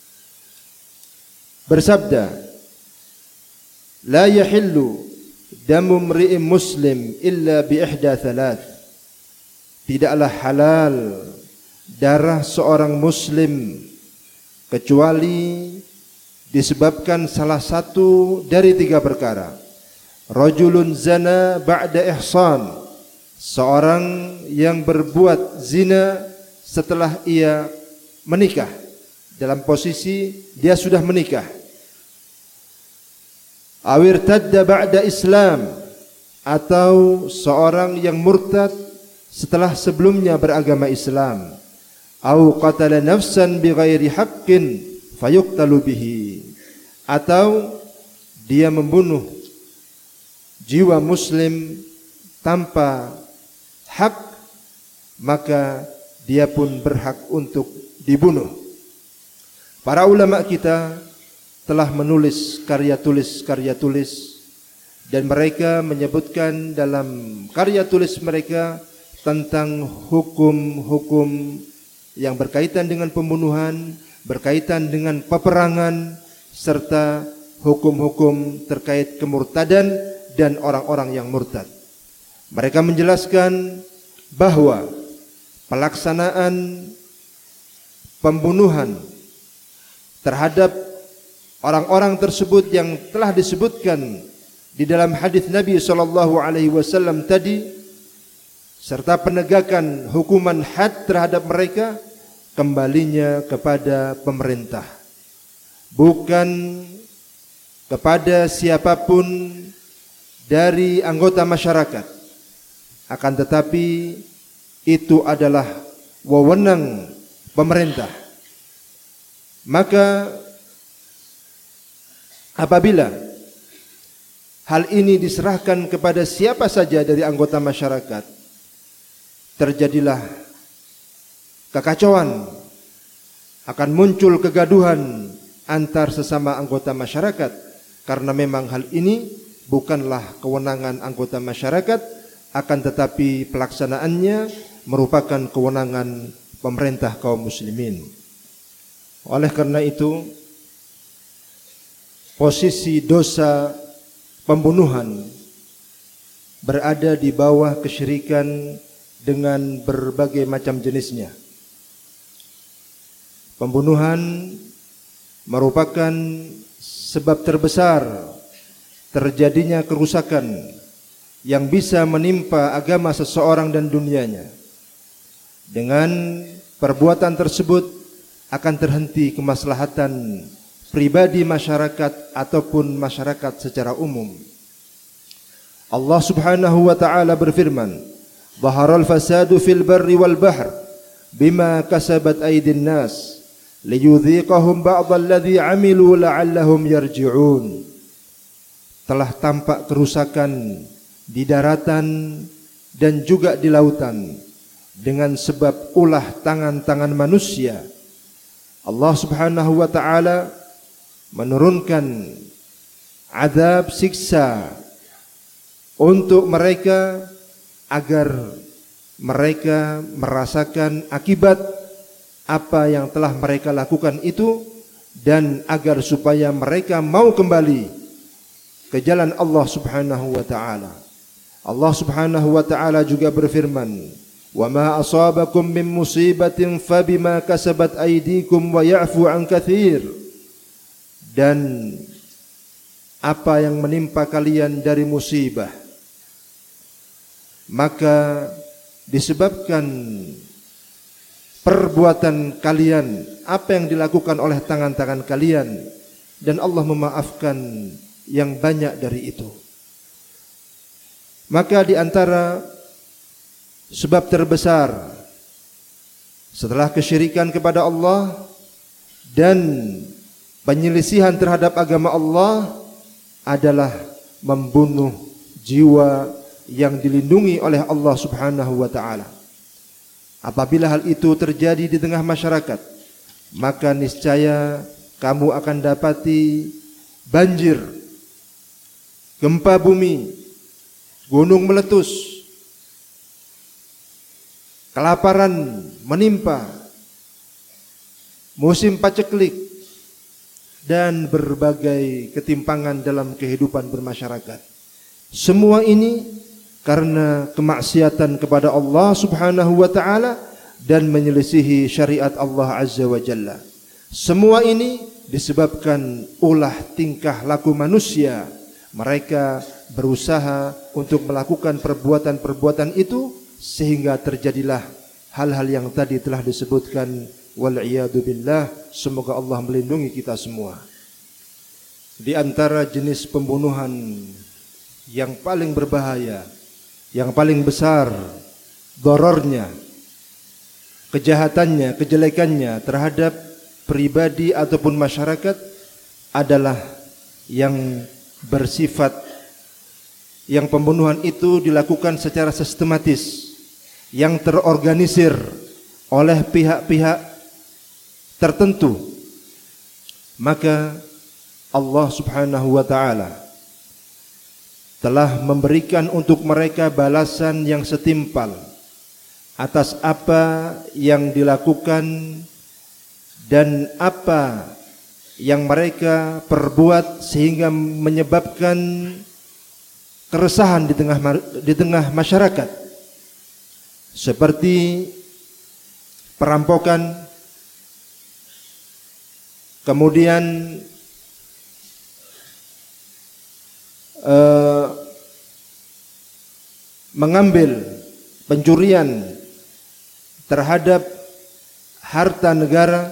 bersabda, "La yahillu damu mri'in muslim illa bi ihda thalath." Tidaklah halal darah seorang muslim kecuali disebabkan salah satu dari 3 perkara. Rajulun zana ba'da ihsan, seorang yang berbuat zina setelah ia menikah, dalam posisi dia sudah menikah. Awir tadda ba'da Islam, atau seorang yang murtad setelah sebelumnya beragama Islam. Au qatala nafsan bighairi haqqin fayuqtalu bihi, atau dia membunuh jiwa muslim tanpa hak, maka dia pun berhak untuk dibunuh. Para ulama kita telah menulis karya tulis dan mereka menyebutkan dalam karya tulis mereka tentang hukum-hukum yang berkaitan dengan pembunuhan, berkaitan dengan peperangan, serta hukum-hukum terkait kemurtadan dan orang-orang yang murtad. Mereka menjelaskan bahwa pelaksanaan pembunuhan terhadap orang-orang tersebut yang telah disebutkan di dalam hadis Nabi SAW tadi, serta penegakan hukuman had terhadap mereka, kembalinya kepada pemerintah, bukan kepada siapapun dari anggota masyarakat. Akan tetapi itu adalah wewenang pemerintah. Maka apabila hal ini diserahkan kepada siapa saja dari anggota masyarakat, terjadilah kekacauan, akan muncul kegaduhan antar sesama anggota masyarakat, karena memang hal ini bukanlah kewenangan anggota masyarakat, akan tetapi pelaksanaannya merupakan kewenangan pemerintah kaum muslimin. Oleh karena itu, posisi dosa pembunuhan berada di bawah kesyirikan dengan berbagai macam jenisnya. Pembunuhan merupakan sebab terbesar terjadinya kerusakan yang bisa menimpa agama seseorang dan dunianya. Dengan perbuatan tersebut akan terhenti kemaslahatan pribadi masyarakat ataupun masyarakat secara umum. Allah Subhanahu wa taala berfirman, "Dhaharal fasadu fil barri wal bahr bima kasabat aydin nas liyudhiqahum ba'dal ladzi 'amilu la'allahum yarji'un." Telah tampak kerusakan di daratan dan juga di lautan dengan sebab ulah tangan-tangan manusia. Allah Subhanahu wa taala menurunkan azab siksa untuk mereka agar mereka merasakan akibat apa yang telah mereka lakukan itu, dan agar supaya mereka mau kembali ke jalan Allah Subhanahu wa taala. Allah Subhanahu wa taala juga berfirman, "Wa ma asabakum min musibatin fabima kasabat aydikum wa ya'fu an katsir." Dan apa yang menimpa kalian dari musibah, maka disebabkan perbuatan kalian, apa yang dilakukan oleh tangan-tangan kalian, dan Allah memaafkan yang banyak dari itu. Maka di antara sebab terbesar setelah kesyirikan kepada Allah dan penyelisihan terhadap agama Allah adalah membunuh jiwa yang dilindungi oleh Allah Subhanahu wa taala. Apabila hal itu terjadi di tengah masyarakat, maka niscaya kamu akan dapati banjir gempa bumi, gunung meletus, kelaparan menimpa, musim paceklik, dan berbagai ketimpangan dalam kehidupan bermasyarakat. Semua ini karena kemaksiatan kepada Allah Subhanahu wa taala dan menyelisihi syariat Allah Azza wa Jalla. Semua ini disebabkan ulah tingkah laku manusia. Mereka berusaha untuk melakukan perbuatan-perbuatan itu sehingga terjadilah hal-hal yang tadi telah disebutkan. Wal'iyadu billah. Semoga Allah melindungi kita semua. Di antara jenis pembunuhan yang paling berbahaya, yang paling besar dorornya, kejahatannya, kejelekannya terhadap pribadi ataupun masyarakat adalah yang bersifat, yang pembunuhan itu dilakukan secara sistematis, yang terorganisir oleh pihak-pihak tertentu. Maka Allah Subhanahu wa taala telah memberikan untuk mereka balasan yang setimpal atas apa yang dilakukan dan apa yang mereka perbuat sehingga menyebabkan keresahan di tengah masyarakat, seperti perampokan, kemudian mengambil pencurian terhadap harta negara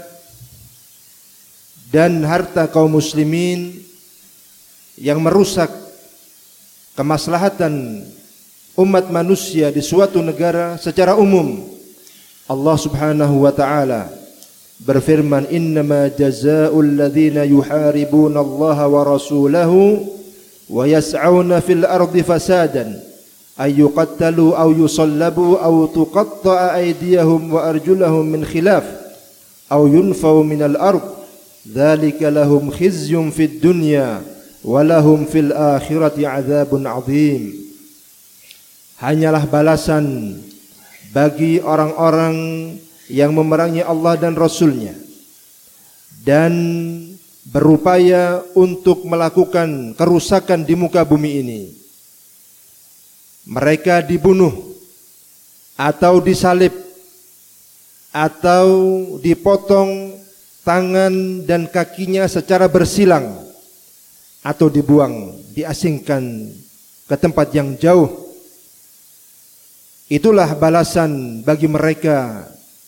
dan harta kaum muslimin yang merusak kemaslahatan umat manusia di suatu negara secara umum. Allah Subhanahu wa taala berfirman, "Innama jazaa'ul ladzina yuharibuna Allah wa rasulahu wa yas'auna fil ardi fasadan ay yuqattalu aw yusallabu aw tuqatta'a aydiyahum wa arjulahum min khilaf aw yunfaw minal ard dzalika lahum khizyun fid dunya wa lahum fil akhirati 'adzabun 'adzim." Hanyalah balasan bagi orang-orang yang memerangi Allah dan Rasulnya dan berupaya untuk melakukan kerusakan di muka bumi ini. Mereka dibunuh atau disalib atau dipotong tangan dan kakinya secara bersilang atau dibuang, diasingkan ke tempat yang jauh. Itulah balasan bagi mereka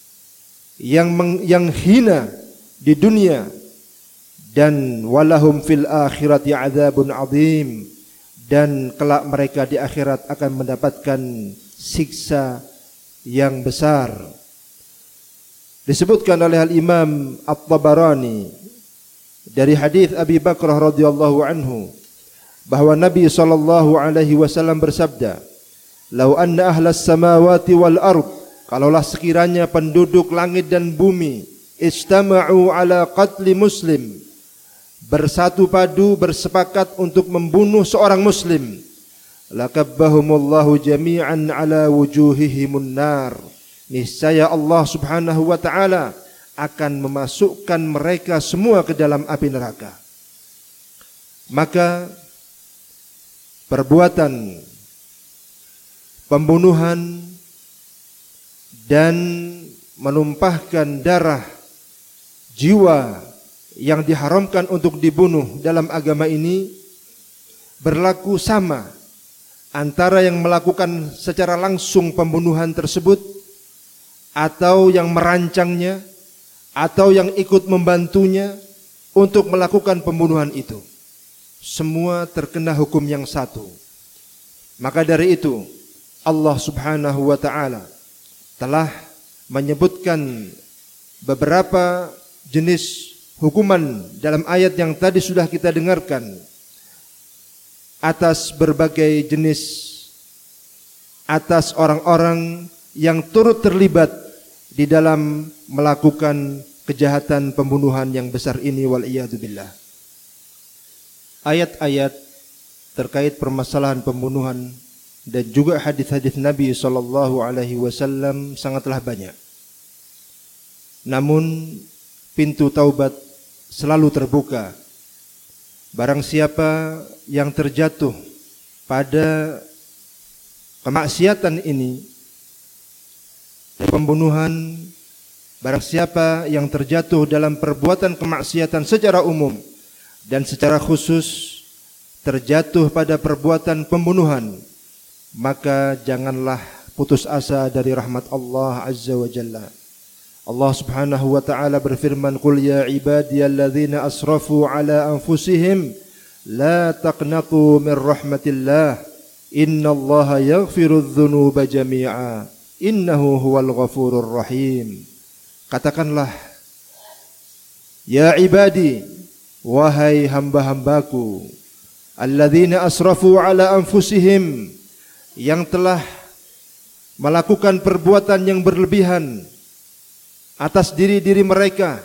yang hina di dunia, dan walahum fil akhirati adzabun adzim, dan kelak mereka di akhirat akan mendapatkan siksa yang besar. Disebutkan oleh Al-Imam At-Tabarani dari hadis Abi Bakrah radhiyallahu anhu bahwa Nabi sallallahu alaihi wasallam bersabda, "Lau anna ahlas samawati wal ard," kalaulah sekiranya penduduk langit dan bumi, "istama'u ala qatli muslim," bersatu padu bersepakat untuk membunuh seorang muslim, "lakabbahumullahu jami'an ala wujuhihimun nar," niscaya Allah Subhanahu wa taala akan memasukkan mereka semua ke dalam api neraka. Maka perbuatan pembunuhan dan menumpahkan darah jiwa yang diharamkan untuk dibunuh dalam agama ini berlaku sama antara yang melakukan secara langsung pembunuhan tersebut atau yang merancangnya atau yang ikut membantunya untuk melakukan pembunuhan itu. Semua terkena hukum yang satu. Maka dari itu Allah Subhanahu wa taala telah menyebutkan beberapa jenis hukuman dalam ayat yang tadi sudah kita dengarkan atas berbagai jenis, atas orang-orang yang turut terlibat di dalam melakukan kejahatan pembunuhan yang besar ini, wal iyadu billah. Ayat-ayat terkait permasalahan pembunuhan dan juga hadis-hadis Nabi SAW sangatlah banyak. Namun pintu taubat selalu terbuka. Barang siapa yang terjatuh pada kemaksiatan ini, pembunuhan, barang siapa yang terjatuh dalam perbuatan kemaksiatan secara umum dan secara khusus terjatuh pada perbuatan pembunuhan, maka janganlah putus asa dari rahmat Allah Azza wa Jalla. Allah Subhanahu wa ta'ala berfirman, "Qul ya ibadiyalladzina asrafu ala anfusihim la taqnatu min rahmatillah innallaha yaghfirudz dzunuba jami'a innahu huwal ghafurur rahim." Katakanlah, ya ibadi, wahai hamba-hambaku, alladzina asrafu ala anfusihim, yang telah melakukan perbuatan yang berlebihan atas diri-diri mereka,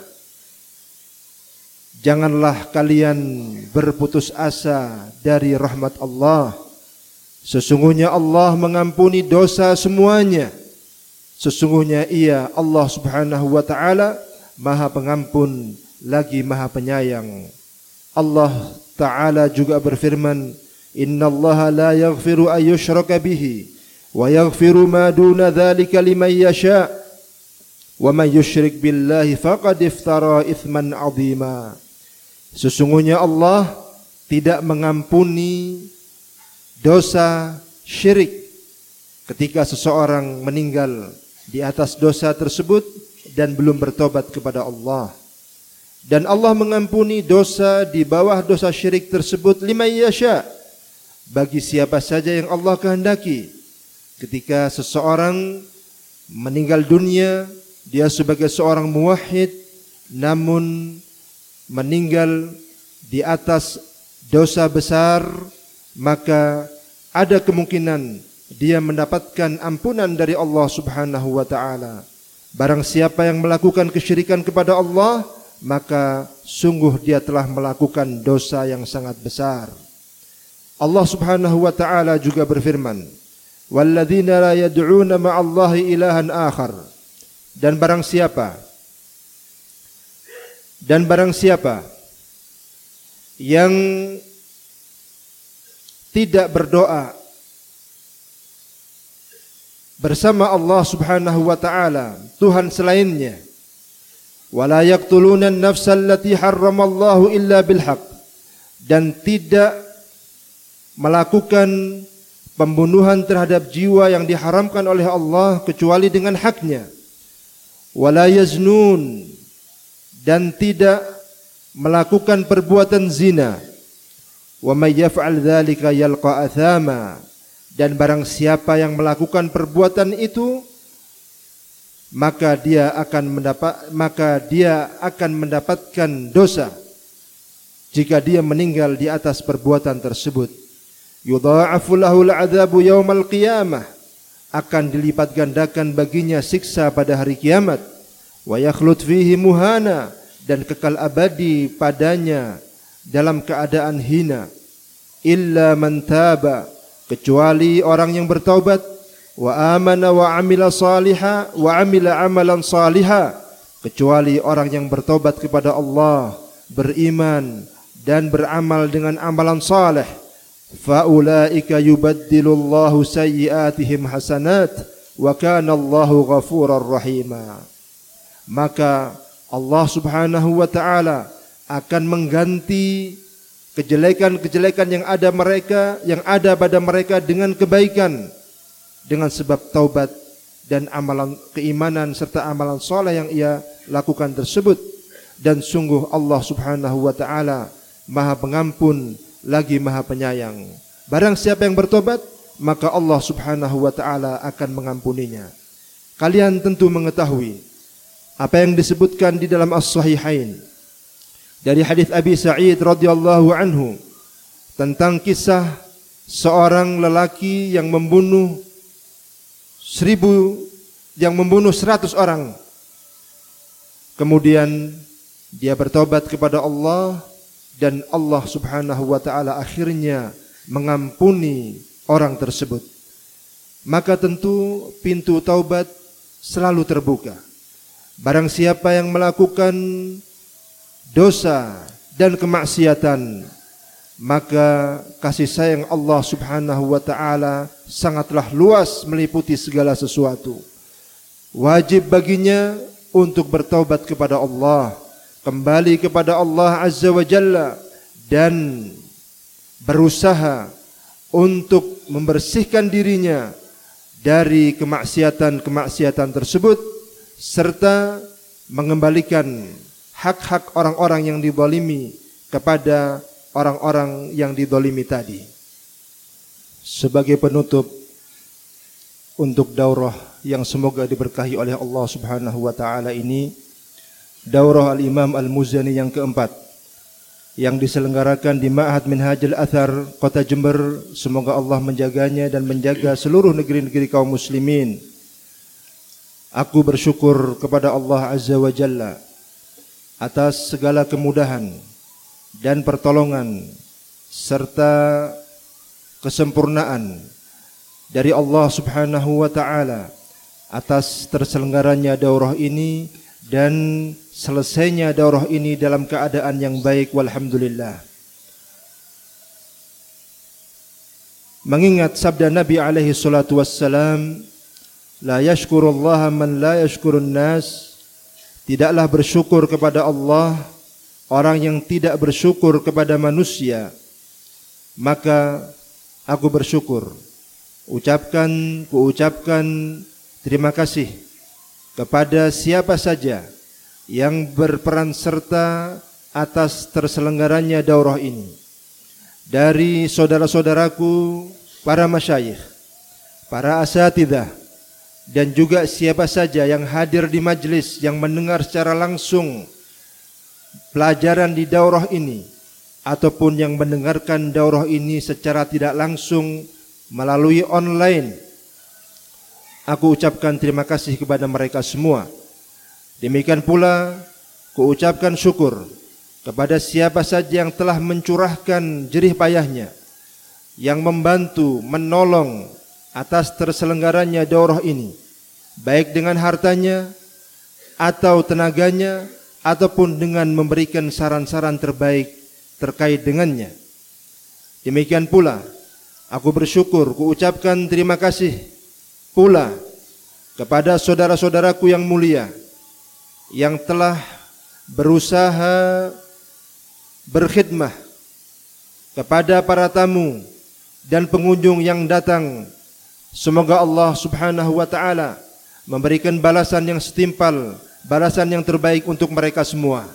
janganlah kalian berputus asa dari rahmat Allah. Sesungguhnya Allah mengampuni dosa semuanya. Sesungguhnya Ia, Allah Subhanahu wa ta'ala, Maha Pengampun lagi Maha Penyayang. Allah Ta'ala juga berfirman, "Innallaha la yaghfiru an yushraka bihi wa yaghfiru ma duna dzalika liman yasha'. Wa man yusyrik billahi faqad iftara itsman 'azima." Sesungguhnya Allah tidak mengampuni dosa syirik ketika seseorang meninggal di atas dosa tersebut dan belum bertobat kepada Allah. Dan Allah mengampuni dosa di bawah dosa syirik tersebut liman yasha', bagi siapa saja yang Allah kehendaki. Ketika seseorang meninggal dunia, dia sebagai seorang muwahhid namun meninggal di atas dosa besar, maka ada kemungkinan dia mendapatkan ampunan dari Allah Subhanahu wa ta'ala. Barang siapa yang melakukan kesyirikan kepada Allah, maka sungguh dia telah melakukan dosa yang sangat besar. Allah Subhanahu wa ta'ala juga berfirman, "Walladzina la yad'una ma'allahi ilahan akhar." Dan barang siapa yang tidak berdoa bersama Allah Subhanahu wa ta'ala, Tuhan selainnya, wala yaqtuluna an-nafsa allati harramallahu illa bilhaq, dan tidak melakukan pembunuhan terhadap jiwa yang diharamkan oleh Allah kecuali dengan haknya, wala yaznun, dan tidak melakukan perbuatan zina, wa may yaf'al dzalika yalqa athama, dan barang siapa yang melakukan perbuatan itu, maka dia akan mendapatkan dosa jika dia meninggal di atas perbuatan tersebut. Yudha'afu lahul 'adzabu yaumal qiyamah, akan dilipat gandakan baginya siksa pada hari kiamat. Wa yakhlud fihi muhana, dan kekal abadi padanya dalam keadaan hina. Illa man taba, kecuali orang yang bertaubat, wa amana wa amila salihah wa amila amalan salihah, kecuali orang yang bertaubat kepada Allah, beriman dan beramal dengan amalan saleh, fa ulaika yubaddilullahu sayyi'atihim hasanat wa kana Allahu ghafurar rahima. Maka Allah Subhanahu wa ta'ala akan mengganti kejelekan-kejelekan yang ada pada mereka dengan kebaikan, dengan sebab taubat dan amalan keimanan serta amalan saleh yang ia lakukan tersebut. Dan sungguh Allah Subhanahu wa ta'ala Maha Pengampun lagi Maha Penyayang. Barang siapa yang bertobat, maka Allah Subhanahu wa ta'ala akan mengampuninya. Kalian tentu mengetahui apa yang disebutkan di dalam As-Sahihain dari hadis Abi Sa'id radhiyallahu anhu tentang kisah seorang lelaki yang membunuh 100 orang. Kemudian dia bertobat kepada Allah dan Allah Subhanahu wa ta'ala akhirnya mengampuni orang tersebut. Maka tentu pintu taubat selalu terbuka. Barang siapa yang melakukan dosa dan kemaksiatan, maka kasih sayang Allah Subhanahu wa taala sangatlah luas meliputi segala sesuatu. Wajib baginya untuk bertaubat kepada Allah, kembali kepada Allah Azza wa Jalla, dan berusaha untuk membersihkan dirinya dari kemaksiatan-kemaksiatan tersebut, serta mengembalikan hak-hak orang-orang yang dizalimi kepada orang-orang yang dizalimi tadi. Sebagai penutup untuk daurah yang semoga diberkahi oleh Allah Subhanahu wa taala ini, daurah Al-Imam Al-Muzani yang keempat yang diselenggarakan di Ma'had Minhajul Athar Kota Jember. Semoga Allah menjaganya dan menjaga seluruh negeri-negeri kaum muslimin. Aku bersyukur kepada Allah Azza wa Jalla atas segala kemudahan dan pertolongan serta kesempurnaan dari Allah Subhanahu wa taala atas terselenggaranya daurah ini dan selesainya daurah ini dalam keadaan yang baik, walhamdulillah. Mengingat sabda Nabi alaihi salatu wassalam, la yashkurullaha man la yashkurun nas, tidaklah bersyukur kepada Allah orang yang tidak bersyukur kepada manusia. Maka aku bersyukur, kuucapkan terima kasih kepada siapa saja yang berperan serta atas terselenggaranya daurah ini, dari saudara-saudaraku, para masyayikh, para asatidzah, dan juga siapa saja yang hadir di majlis yang mendengar secara langsung pelajaran di daurah ini, ataupun yang mendengarkan daurah ini secara tidak langsung melalui online. Aku ucapkan terima kasih kepada mereka semua. Demikian pula kuucapkan syukur kepada siapa saja yang telah mencurahkan jerih payahnya, yang membantu, menolong atas terselenggaranya daurah ini, baik dengan hartanya atau tenaganya, ataupun dengan memberikan saran-saran terbaik terkait dengannya. Demikian pula aku bersyukur, kuucapkan terima kasih pula kepada saudara-saudaraku yang mulia yang telah berusaha berkhidmah kepada para tamu dan pengunjung yang datang. Semoga Allah Subhanahu wa taala memberikan balasan yang setimpal, balasan yang terbaik untuk mereka semua.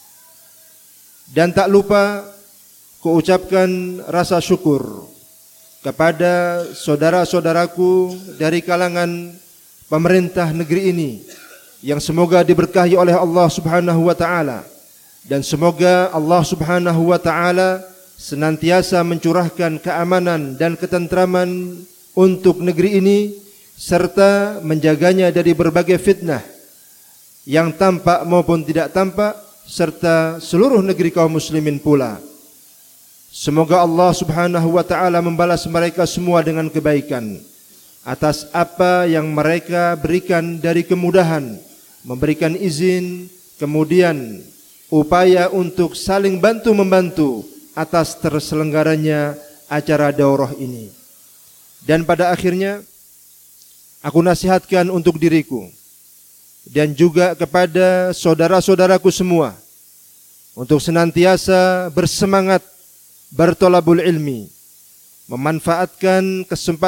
Dan tak lupa kuucapkan rasa syukur kepada saudara-saudaraku dari kalangan pemerintah negeri ini, yang semoga diberkahi oleh Allah Subhanahu wa taala, dan semoga Allah Subhanahu wa taala senantiasa mencurahkan keamanan dan ketentraman untuk negeri ini, serta menjaganya dari berbagai fitnah yang tampak maupun tidak tampak, serta seluruh negeri kaum muslimin pula. Semoga Allah Subhanahu wa taala membalas mereka semua dengan kebaikan atas apa yang mereka berikan dari kemudahan, memberikan izin, kemudian upaya untuk saling bantu-membantu atas terselenggaranya acara daurah ini. Dan pada akhirnya aku nasihatkan untuk diriku dan juga kepada saudara-saudaraku semua untuk senantiasa bersemangat bertolabul ilmi, memanfaatkan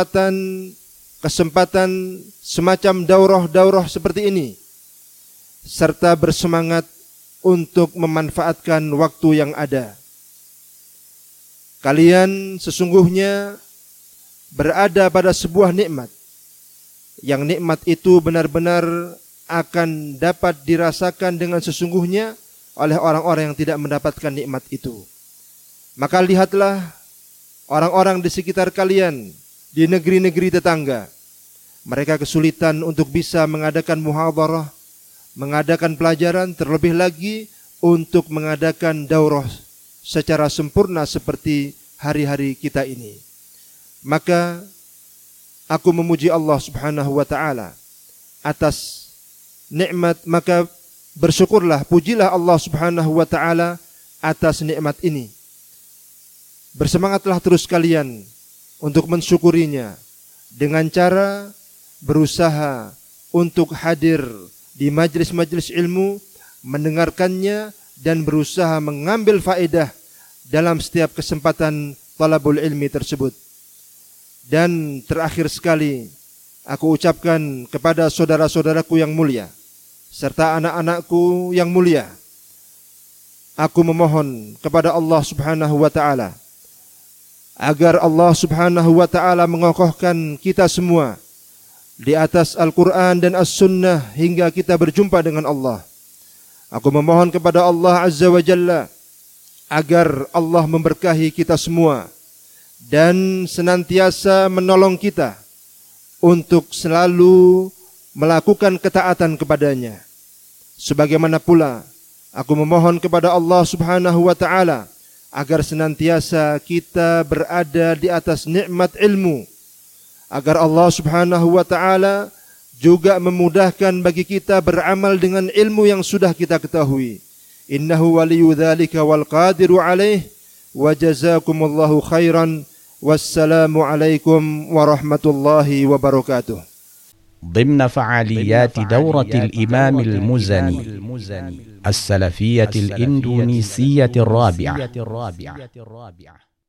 kesempatan semacam daurah-daurah seperti ini, serta bersemangat untuk memanfaatkan waktu yang ada. Kalian sesungguhnya berada pada sebuah nikmat, yang nikmat itu benar-benar akan dapat dirasakan dengan sesungguhnya oleh orang-orang yang tidak mendapatkan nikmat itu. Maka lihatlah orang-orang di sekitar kalian di negeri-negeri tetangga. Mereka kesulitan untuk bisa mengadakan muhadharah, mengadakan pelajaran, terlebih lagi untuk mengadakan daurah secara sempurna seperti hari-hari kita ini. Maka aku memuji Allah Subhanahu wa taala atas nikmat, maka bersyukurlah, pujilah Allah Subhanahu wa taala atas nikmat ini. Bersemangatlah terus kalian untuk mensyukurinya dengan cara berusaha untuk hadir di majlis-majlis ilmu, mendengarkannya dan berusaha mengambil faedah dalam setiap kesempatan talabul ilmi tersebut. Dan terakhir sekali, aku ucapkan kepada saudara-saudaraku yang mulia serta anak-anakku yang mulia, aku memohon kepada Allah Subhanahu wa taala agar Allah Subhanahu wa taala mengokohkan kita semua di atas Al-Quran dan As-Sunnah hingga kita berjumpa dengan Allah. Aku memohon kepada Allah Azza wa Jalla agar Allah memberkahi kita semua dan senantiasa menolong kita untuk selalu melakukan ketaatan kepadanya. Sebagaimana pula aku memohon kepada Allah Subhanahu wa taala agar senantiasa kita berada di atas nikmat ilmu, agar Allah Subhanahu wa taala juga memudahkan bagi kita beramal dengan ilmu yang sudah kita ketahui. Innahu waliyyu dzalika wal qadiru alaih, wa jazakumullahu khairan. Wassalamu alaikum warahmatullahi wabarakatuh. ضمن فعاليات دورة الإمام المزني السلفية الإندونيسية الرابعة